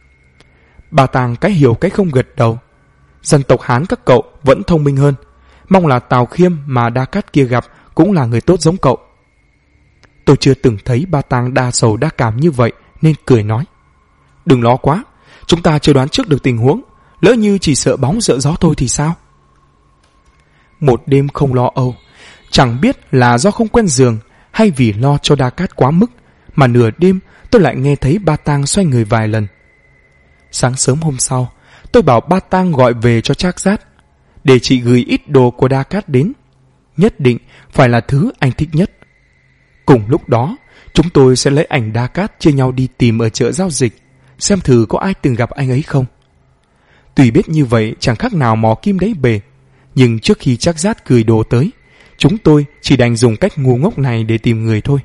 Ba Tang cái hiểu cái không gật đầu. Dân tộc Hán các cậu vẫn thông minh hơn, mong là Tào Khiêm mà Đa Cát kia gặp cũng là người tốt giống cậu. Tôi chưa từng thấy Ba Tang đa sầu đa cảm như vậy nên cười nói, đừng lo quá, chúng ta chưa đoán trước được tình huống, lỡ như chỉ sợ bóng sợ gió thôi thì sao? Một đêm không lo âu, chẳng biết là do không quen giường hay vì lo cho Đa Cát quá mức, mà nửa đêm tôi lại nghe thấy Ba Tang xoay người vài lần. Sáng sớm hôm sau, tôi bảo Ba Tang gọi về cho Trác Giác, để chị gửi ít đồ của Đa Cát đến, nhất định phải là thứ anh thích nhất. Cùng lúc đó, chúng tôi sẽ lấy ảnh Đa Cát chia nhau đi tìm ở chợ giao dịch, xem thử có ai từng gặp anh ấy không. Tuy biết như vậy chẳng khác nào mò kim đáy bể, nhưng trước khi Trác Giác gửi đồ tới, chúng tôi chỉ đành dùng cách ngu ngốc này để tìm người thôi.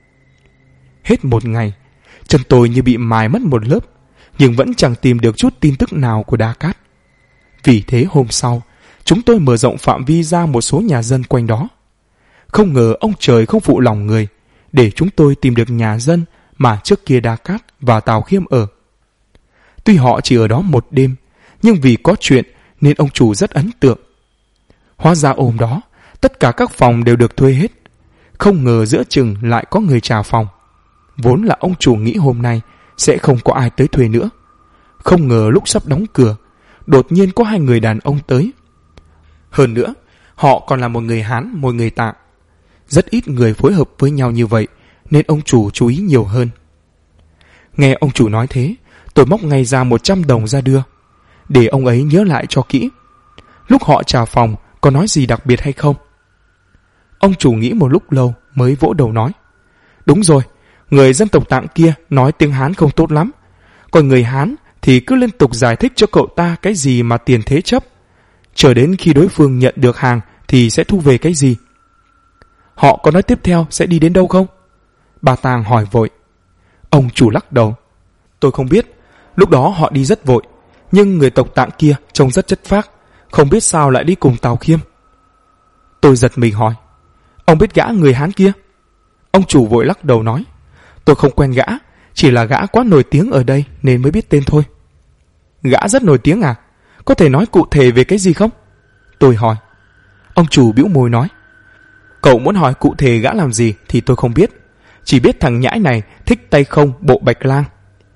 Hết một ngày, chân tôi như bị mài mất một lớp, nhưng vẫn chẳng tìm được chút tin tức nào của Đa Cát. Vì thế hôm sau, chúng tôi mở rộng phạm vi ra một số nhà dân quanh đó. Không ngờ ông trời không phụ lòng người, để chúng tôi tìm được nhà dân mà trước kia Đa Cát và Tào Khiêm ở. Tuy họ chỉ ở đó một đêm, nhưng vì có chuyện nên ông chủ rất ấn tượng. Hóa ra hôm đó, tất cả các phòng đều được thuê hết. Không ngờ giữa chừng lại có người chào phòng. Vốn là ông chủ nghĩ hôm nay sẽ không có ai tới thuê nữa. Không ngờ lúc sắp đóng cửa, đột nhiên có 2 người đàn ông tới. Hơn nữa, họ còn là một người Hán, một người Tạng. Rất ít người phối hợp với nhau như vậy, nên ông chủ chú ý nhiều hơn. Nghe ông chủ nói thế, tôi móc ngay ra 100 đồng ra đưa, để ông ấy nhớ lại cho kỹ. Lúc họ chào phòng, có nói gì đặc biệt hay không? Ông chủ nghĩ một lúc lâu mới vỗ đầu nói: đúng rồi, người dân tộc Tạng kia nói tiếng Hán không tốt lắm. Còn người Hán thì cứ liên tục giải thích cho cậu ta cái gì mà tiền thế chấp. Chờ đến khi đối phương nhận được hàng thì sẽ thu về cái gì. Họ có nói tiếp theo sẽ đi đến đâu không? Bà Tàng hỏi vội. Ông chủ lắc đầu. Tôi không biết, lúc đó họ đi rất vội. Nhưng người tộc Tạng kia trông rất chất phác, không biết sao lại đi cùng Tào Khiêm. Tôi giật mình hỏi: ông biết gã người Hán kia? Ông chủ vội lắc đầu nói: tôi không quen gã, chỉ là gã quá nổi tiếng ở đây nên mới biết tên thôi. Gã rất nổi tiếng à? Có thể nói cụ thể về cái gì không? Tôi hỏi. Ông chủ bĩu môi nói: cậu muốn hỏi cụ thể gã làm gì thì tôi không biết. Chỉ biết thằng nhãi này thích tay không bộ bạch lang.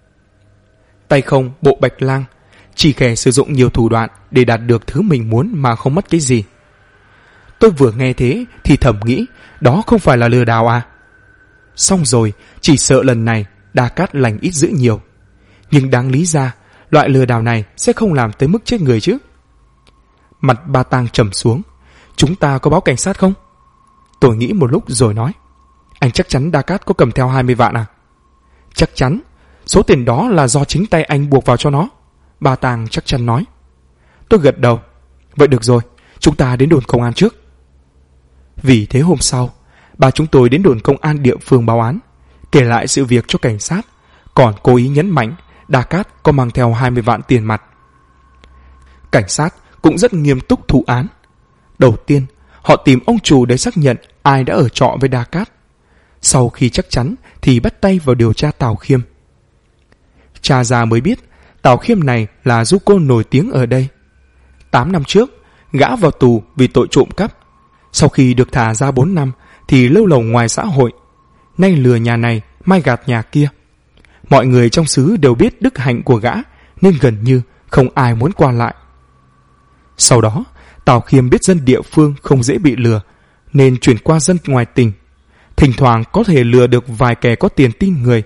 Tay không bộ bạch lang chỉ kẻ sử dụng nhiều thủ đoạn để đạt được thứ mình muốn mà không mất cái gì. Tôi vừa nghe thế thì thầm nghĩ đó không phải là lừa đảo à? Xong rồi, chỉ sợ lần này Đa Cát lành ít dữ nhiều. Nhưng đáng lý ra loại lừa đảo này sẽ không làm tới mức chết người chứ. Mặt Ba Tang trầm xuống. Chúng ta có báo cảnh sát không? Tôi nghĩ một lúc rồi nói: anh chắc chắn Đa Cát có cầm theo 20 vạn à? Chắc chắn. Số tiền đó là do chính tay anh buộc vào cho nó. Ba Tang chắc chắn nói. Tôi gật đầu. Vậy được rồi, chúng ta đến đồn công an trước. Vì thế hôm sau, ba chúng tôi đến đồn công an địa phương báo án, kể lại sự việc cho cảnh sát, còn cố ý nhấn mạnh Đa Cát có mang theo 20 vạn tiền mặt. Cảnh sát cũng rất nghiêm túc thụ án. Đầu tiên, họ tìm ông chủ để xác nhận ai đã ở trọ với Đa Cát. Sau khi chắc chắn thì bắt tay vào điều tra Tào Khiêm. Tra ra mới biết Tào Khiêm này là du côn nổi tiếng ở đây. 8 năm trước, gã vào tù vì tội trộm cắp. Sau khi được thả ra 4 năm thì lâu lồng ngoài xã hội, nay lừa nhà này mai gạt nhà kia. Mọi người trong xứ đều biết đức hạnh của gã nên gần như không ai muốn qua lại. Sau đó, Tào Khiêm biết dân địa phương không dễ bị lừa nên chuyển qua dân ngoài tỉnh. Thỉnh thoảng có thể lừa được vài kẻ có tiền tin người.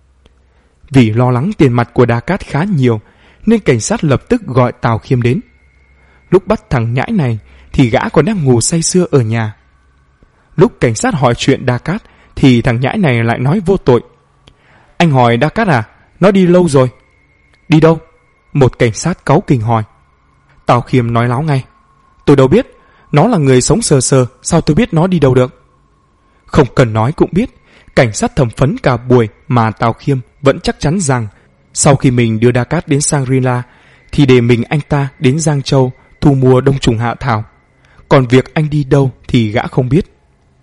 Vì lo lắng tiền mặt của Đa Cát khá nhiều nên cảnh sát lập tức gọi Tào Khiêm đến. Lúc bắt thằng nhãi này thì gã còn đang ngủ say sưa ở nhà. Lúc cảnh sát hỏi chuyện Đa Cát thì thằng nhãi này lại nói vô tội. Anh hỏi Đa Cát à? Nó đi lâu rồi. Đi đâu? Một cảnh sát cáu kỉnh hỏi. Tào Khiêm nói láo ngay. Tôi đâu biết, nó là người sống sờ sờ, sao tôi biết nó đi đâu được? Không cần nói cũng biết, cảnh sát thẩm phấn cả buổi mà Tào Khiêm vẫn chắc chắn rằng sau khi mình đưa Đa Cát đến Shangri-La thì để mình anh ta đến Giang Châu thu mua đông trùng hạ thảo. Còn việc anh đi đâu thì gã không biết.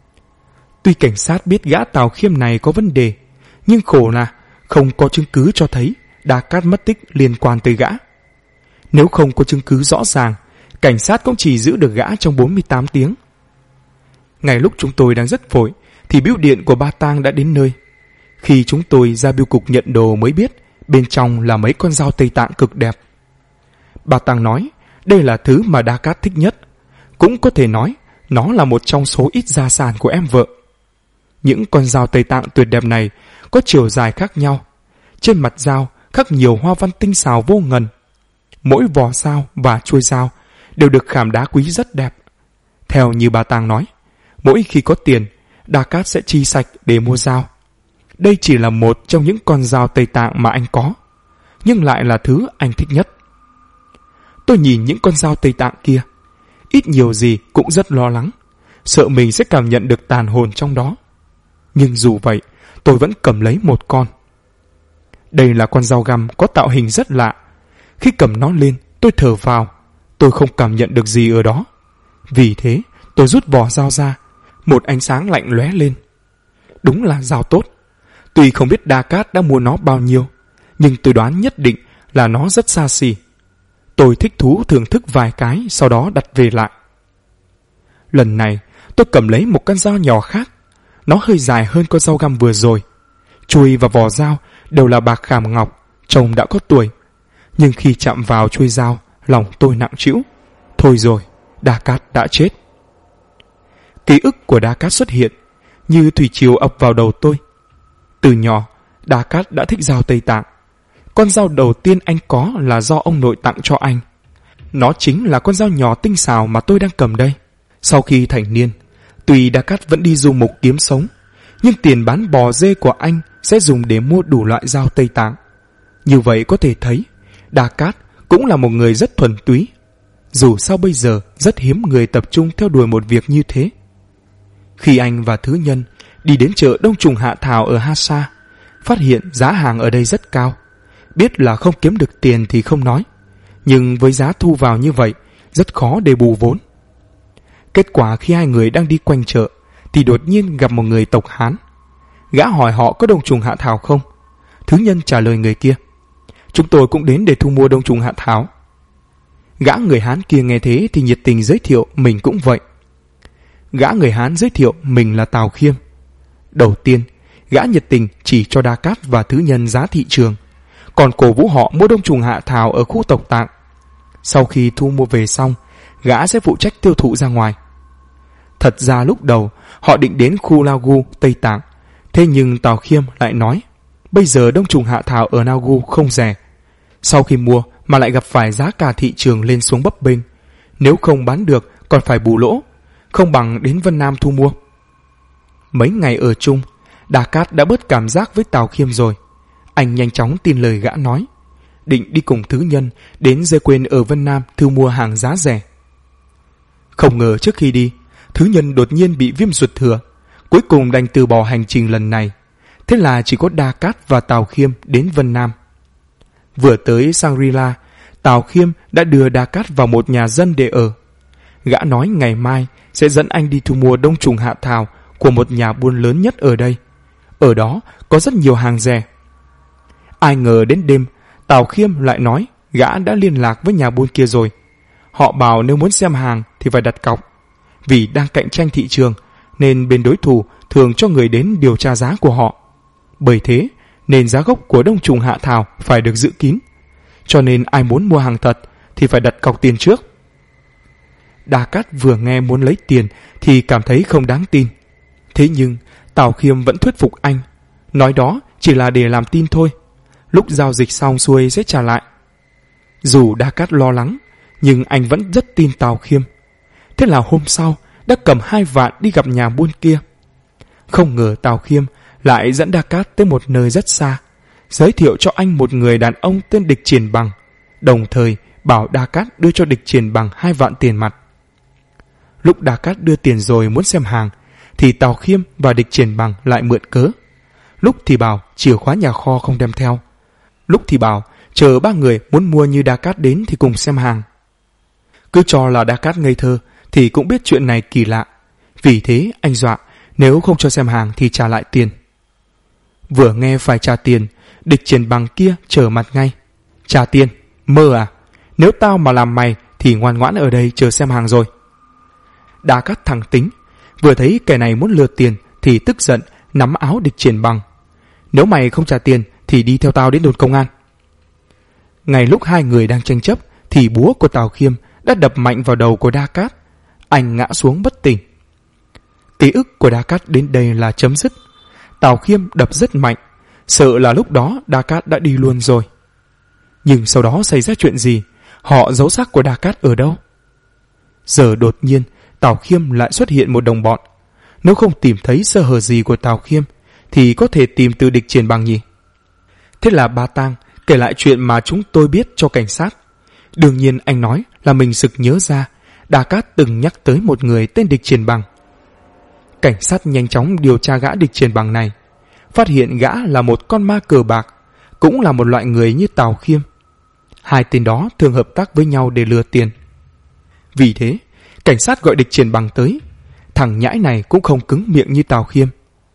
Tuy cảnh sát biết gã Tào Khiêm này có vấn đề, nhưng khổ là không có chứng cứ cho thấy Đa Cát mất tích liên quan tới gã. Nếu không có chứng cứ rõ ràng, cảnh sát cũng chỉ giữ được gã trong 48 tiếng. Ngay lúc chúng tôi đang rất vội thì bưu điện của Ba Tang đã đến nơi. Khi chúng tôi ra bưu cục nhận đồ mới biết bên trong là mấy con dao Tây Tạng cực đẹp. Ba Tang nói đây là thứ mà Đa Cát thích nhất. Cũng có thể nói nó là một trong số ít gia sản của em vợ. Những con dao Tây Tạng tuyệt đẹp này có chiều dài khác nhau. Trên mặt dao khắc nhiều hoa văn tinh xảo vô ngần. Mỗi vỏ dao và chuôi dao đều được khảm đá quý rất đẹp. Theo như Ba Tang nói, mỗi khi có tiền, Đa Cát sẽ chi sạch để mua dao. Đây chỉ là một trong những con dao Tây Tạng mà anh có, nhưng lại là thứ anh thích nhất. Tôi nhìn những con dao Tây Tạng kia, ít nhiều gì cũng rất lo lắng, sợ mình sẽ cảm nhận được tàn hồn trong đó. Nhưng dù vậy, tôi vẫn cầm lấy một con. Đây là con dao găm có tạo hình rất lạ. Khi cầm nó lên, tôi thở vào. Tôi không cảm nhận được gì ở đó. Vì thế, tôi rút vỏ dao ra. Một ánh sáng lạnh lóe lên. Đúng là dao tốt. Tuy không biết Đa Cát đã mua nó bao nhiêu, nhưng tôi đoán nhất định là nó rất xa xỉ. Tôi thích thú thưởng thức vài cái, sau đó đặt về lại. Lần này, tôi cầm lấy một con dao nhỏ khác. Nó hơi dài hơn con dao găm vừa rồi. Chuôi và vỏ dao đều là bạc khảm ngọc, trông đã có tuổi. Nhưng khi chạm vào chuôi dao, lòng tôi nặng trĩu. Thôi rồi, Đa Cát đã chết. Ký ức của Đa Cát xuất hiện, như thủy triều ập vào đầu tôi. Từ nhỏ, Đa Cát đã thích dao Tây Tạng. Con dao đầu tiên anh có là do ông nội tặng cho anh. Nó chính là con dao nhỏ tinh xảo mà tôi đang cầm đây. Sau khi thành niên, tuy Đa Cát vẫn đi du mục kiếm sống, nhưng tiền bán bò dê của anh sẽ dùng để mua đủ loại dao Tây Tạng. Như vậy có thể thấy, Đa Cát cũng là một người rất thuần túy. Dù sao bây giờ rất hiếm người tập trung theo đuổi một việc như thế. Khi anh và Thứ Nhân đi đến chợ Đông Trùng Hạ Thảo ở Hasa, phát hiện giá hàng ở đây rất cao. Biết là không kiếm được tiền thì không nói, nhưng với giá thu vào như vậy, rất khó để bù vốn. Kết quả khi hai người đang đi quanh chợ, thì đột nhiên gặp một người tộc Hán. Gã hỏi họ có Đông Trùng Hạ Thảo không? Thứ Nhân trả lời người kia: chúng tôi cũng đến để thu mua Đông Trùng Hạ Thảo. Gã người Hán kia nghe thế thì nhiệt tình giới thiệu mình cũng vậy. Gã người Hán giới thiệu mình là Tào Khiêm. Đầu tiên, gã nhiệt tình chỉ cho Đa Cát và Thứ Nhân giá thị trường, còn cổ vũ họ mua Đông Trùng Hạ Thảo ở khu tộc Tạng. Sau khi thu mua về xong, gã sẽ phụ trách tiêu thụ ra ngoài. Thật ra lúc đầu họ định đến khu Nagu, Tây Tạng. Thế nhưng Tào Khiêm lại nói bây giờ Đông Trùng Hạ Thảo ở Nagu không rẻ. Sau khi mua mà lại gặp phải giá cả thị trường lên xuống bấp bênh, nếu không bán được còn phải bù lỗ, không bằng đến Vân Nam thu mua. Mấy ngày ở chung, Đa Cát đã bớt cảm giác với Tào Khiêm rồi. Anh nhanh chóng tin lời gã nói, định đi cùng Thứ Nhân đến dê quên ở Vân Nam thu mua hàng giá rẻ. Không ngờ trước khi đi, Thứ Nhân đột nhiên bị viêm ruột thừa, cuối cùng đành từ bỏ hành trình lần này. Thế là chỉ có Đa Cát và Tào Khiêm đến Vân Nam. Vừa tới Shangri-La, Tào Khiêm đã đưa Đa Cát vào một nhà dân để ở. Gã nói ngày mai sẽ dẫn anh đi thu mua Đông Trùng Hạ Thảo của một nhà buôn lớn nhất ở đây. Ở đó có rất nhiều hàng rẻ. Ai ngờ đến đêm, Tào Khiêm lại nói gã đã liên lạc với nhà buôn kia rồi. Họ bảo nếu muốn xem hàng thì phải đặt cọc. Vì đang cạnh tranh thị trường nên bên đối thủ thường cho người đến điều tra giá của họ. Bởi thế nên giá gốc của Đông Trùng Hạ Thảo phải được giữ kín. Cho nên ai muốn mua hàng thật thì phải đặt cọc tiền trước. Đa Cát vừa nghe muốn lấy tiền thì cảm thấy không đáng tin. Thế nhưng Tào Khiêm vẫn thuyết phục anh, nói đó chỉ là để làm tin thôi, lúc giao dịch xong xuôi sẽ trả lại. Dù Đa Cát lo lắng, nhưng anh vẫn rất tin Tào Khiêm. Thế là hôm sau đã cầm 2 vạn đi gặp nhà buôn kia. Không ngờ Tào Khiêm lại dẫn Đa Cát tới một nơi rất xa, giới thiệu cho anh một người đàn ông tên Địch Triển Bằng, đồng thời bảo Đa Cát đưa cho Địch Triển Bằng 2 vạn tiền mặt. Lúc Đa Cát đưa tiền rồi muốn xem hàng, thì Tào Khiêm và Địch Triển Bằng lại mượn cớ. Lúc thì bảo chìa khóa nhà kho không đem theo, lúc thì bảo chờ 3 người muốn mua như Đa Cát đến thì cùng xem hàng. Cứ cho là Đa Cát ngây thơ thì cũng biết chuyện này kỳ lạ. Vì thế anh dọa nếu không cho xem hàng thì trả lại tiền. Vừa nghe phải trả tiền, Địch Triển Bằng kia trở mặt ngay. Trả tiền? Mơ à? Nếu tao mà làm mày thì ngoan ngoãn ở đây chờ xem hàng rồi. Đa Cát thẳng tính, vừa thấy kẻ này muốn lừa tiền thì tức giận nắm áo Địch Triển Bằng. Nếu mày không trả tiền thì đi theo tao đến đồn công an. Ngay lúc hai người đang tranh chấp thì búa của Tào Khiêm đã đập mạnh vào đầu của Đa Cát. Anh ngã xuống bất tỉnh. Ký ức của Đa Cát đến đây là chấm dứt. Tào Khiêm đập rất mạnh, sợ là lúc đó Đa Cát đã đi luôn rồi. Nhưng sau đó xảy ra chuyện gì? Họ giấu xác của Đa Cát ở đâu? Giờ đột nhiên Tào Khiêm lại xuất hiện một đồng bọn. Nếu không tìm thấy sơ hở gì của Tào Khiêm thì có thể tìm từ Địch Triển Bằng nhỉ? Thế là Ba Tang kể lại chuyện mà chúng tôi biết cho cảnh sát. Đương nhiên anh nói là mình sực nhớ ra Đa Cát từng nhắc tới một người tên Địch Triển Bằng. Cảnh sát nhanh chóng điều tra gã Địch Triển Bằng này, phát hiện gã là một con ma cờ bạc, cũng là một loại người như Tào Khiêm. Hai tên đó thường hợp tác với nhau để lừa tiền. Vì thế cảnh sát gọi Địch Triển Bằng tới. Thằng nhãi này cũng không cứng miệng như Tào Khiêm.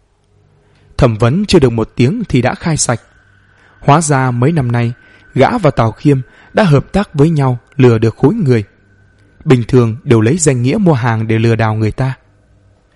Thẩm vấn chưa được 1 tiếng thì đã khai sạch. Hóa ra mấy năm nay gã và Tào Khiêm đã hợp tác với nhau lừa được khối người. Bình thường đều lấy danh nghĩa mua hàng để lừa đảo người ta.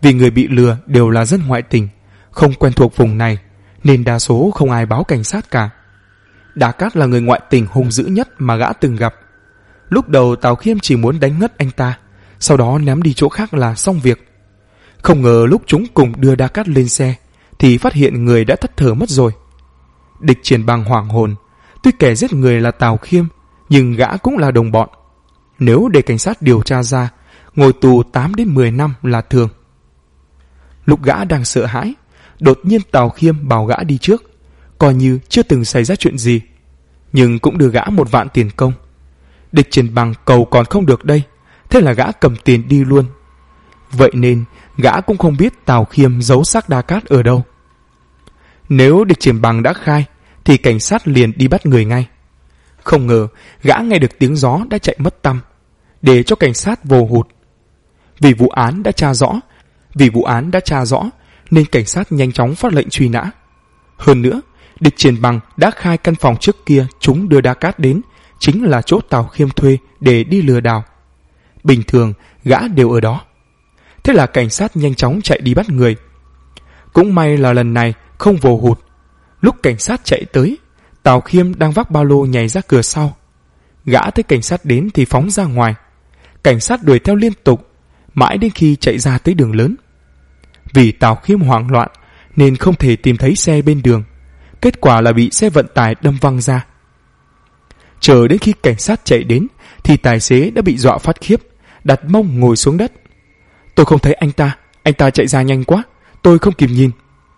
Vì người bị lừa đều là dân ngoại tỉnh, không quen thuộc vùng này, nên đa số không ai báo cảnh sát cả. Đa Cát là người ngoại tỉnh hung dữ nhất mà gã từng gặp. Lúc đầu Tào Khiêm chỉ muốn đánh ngất anh ta, sau đó ném đi chỗ khác là xong việc. Không ngờ lúc chúng cùng đưa Đa Cát lên xe thì phát hiện người đã thất thở mất rồi. Địch Triển Bằng hoảng hồn. Tuy kẻ giết người là Tào Khiêm, nhưng gã cũng là đồng bọn. Nếu để cảnh sát điều tra ra, ngồi tù 8 đến 10 năm là thường. Lúc gã đang sợ hãi, đột nhiên Tào Khiêm bảo gã đi trước, coi như chưa từng xảy ra chuyện gì, nhưng cũng đưa gã 1 vạn tiền công. Địch Triển Bằng cầu còn không được đây, thế là gã cầm tiền đi luôn. Vậy nên gã cũng không biết Tào Khiêm giấu xác Đa Cát ở đâu. Nếu Địch Triển Bằng đã khai thì cảnh sát liền đi bắt người ngay. Không ngờ gã nghe được tiếng gió đã chạy mất tăm, để cho cảnh sát vồ hụt. Vì vụ án đã tra rõ nên cảnh sát nhanh chóng phát lệnh truy nã. Hơn nữa, Địch Triển Bằng đã khai căn phòng trước kia chúng đưa Đa Cát đến chính là chỗ Tào Khiêm thuê để đi lừa đảo. Bình thường gã đều ở đó. Thế là cảnh sát nhanh chóng chạy đi bắt người. Cũng may là lần này không vồ hụt. Lúc cảnh sát chạy tới, Tào Khiêm đang vác ba lô nhảy ra cửa sau. Gã thấy cảnh sát đến thì phóng ra ngoài. Cảnh sát đuổi theo liên tục, mãi đến khi chạy ra tới đường lớn. Vì Tào Khiêm hoảng loạn nên không thể tìm thấy xe bên đường. Kết quả là bị xe vận tải đâm văng ra. Chờ đến khi cảnh sát chạy đến thì tài xế đã bị dọa phát khiếp, đặt mông ngồi xuống đất. Tôi không thấy anh ta chạy ra nhanh quá, tôi không kịp nhìn.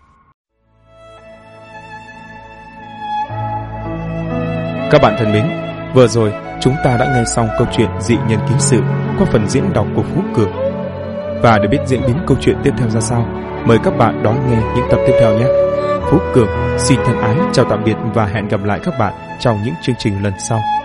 Các bạn thân mến, vừa rồi chúng ta đã nghe xong câu chuyện Dị Nhân Ký Sự qua phần diễn đọc của Phú Cường. Và để biết diễn biến câu chuyện tiếp theo ra sao, mời các bạn đón nghe những tập tiếp theo nhé. Phú Cường xin thân ái chào tạm biệt và hẹn gặp lại các bạn trong những chương trình lần sau.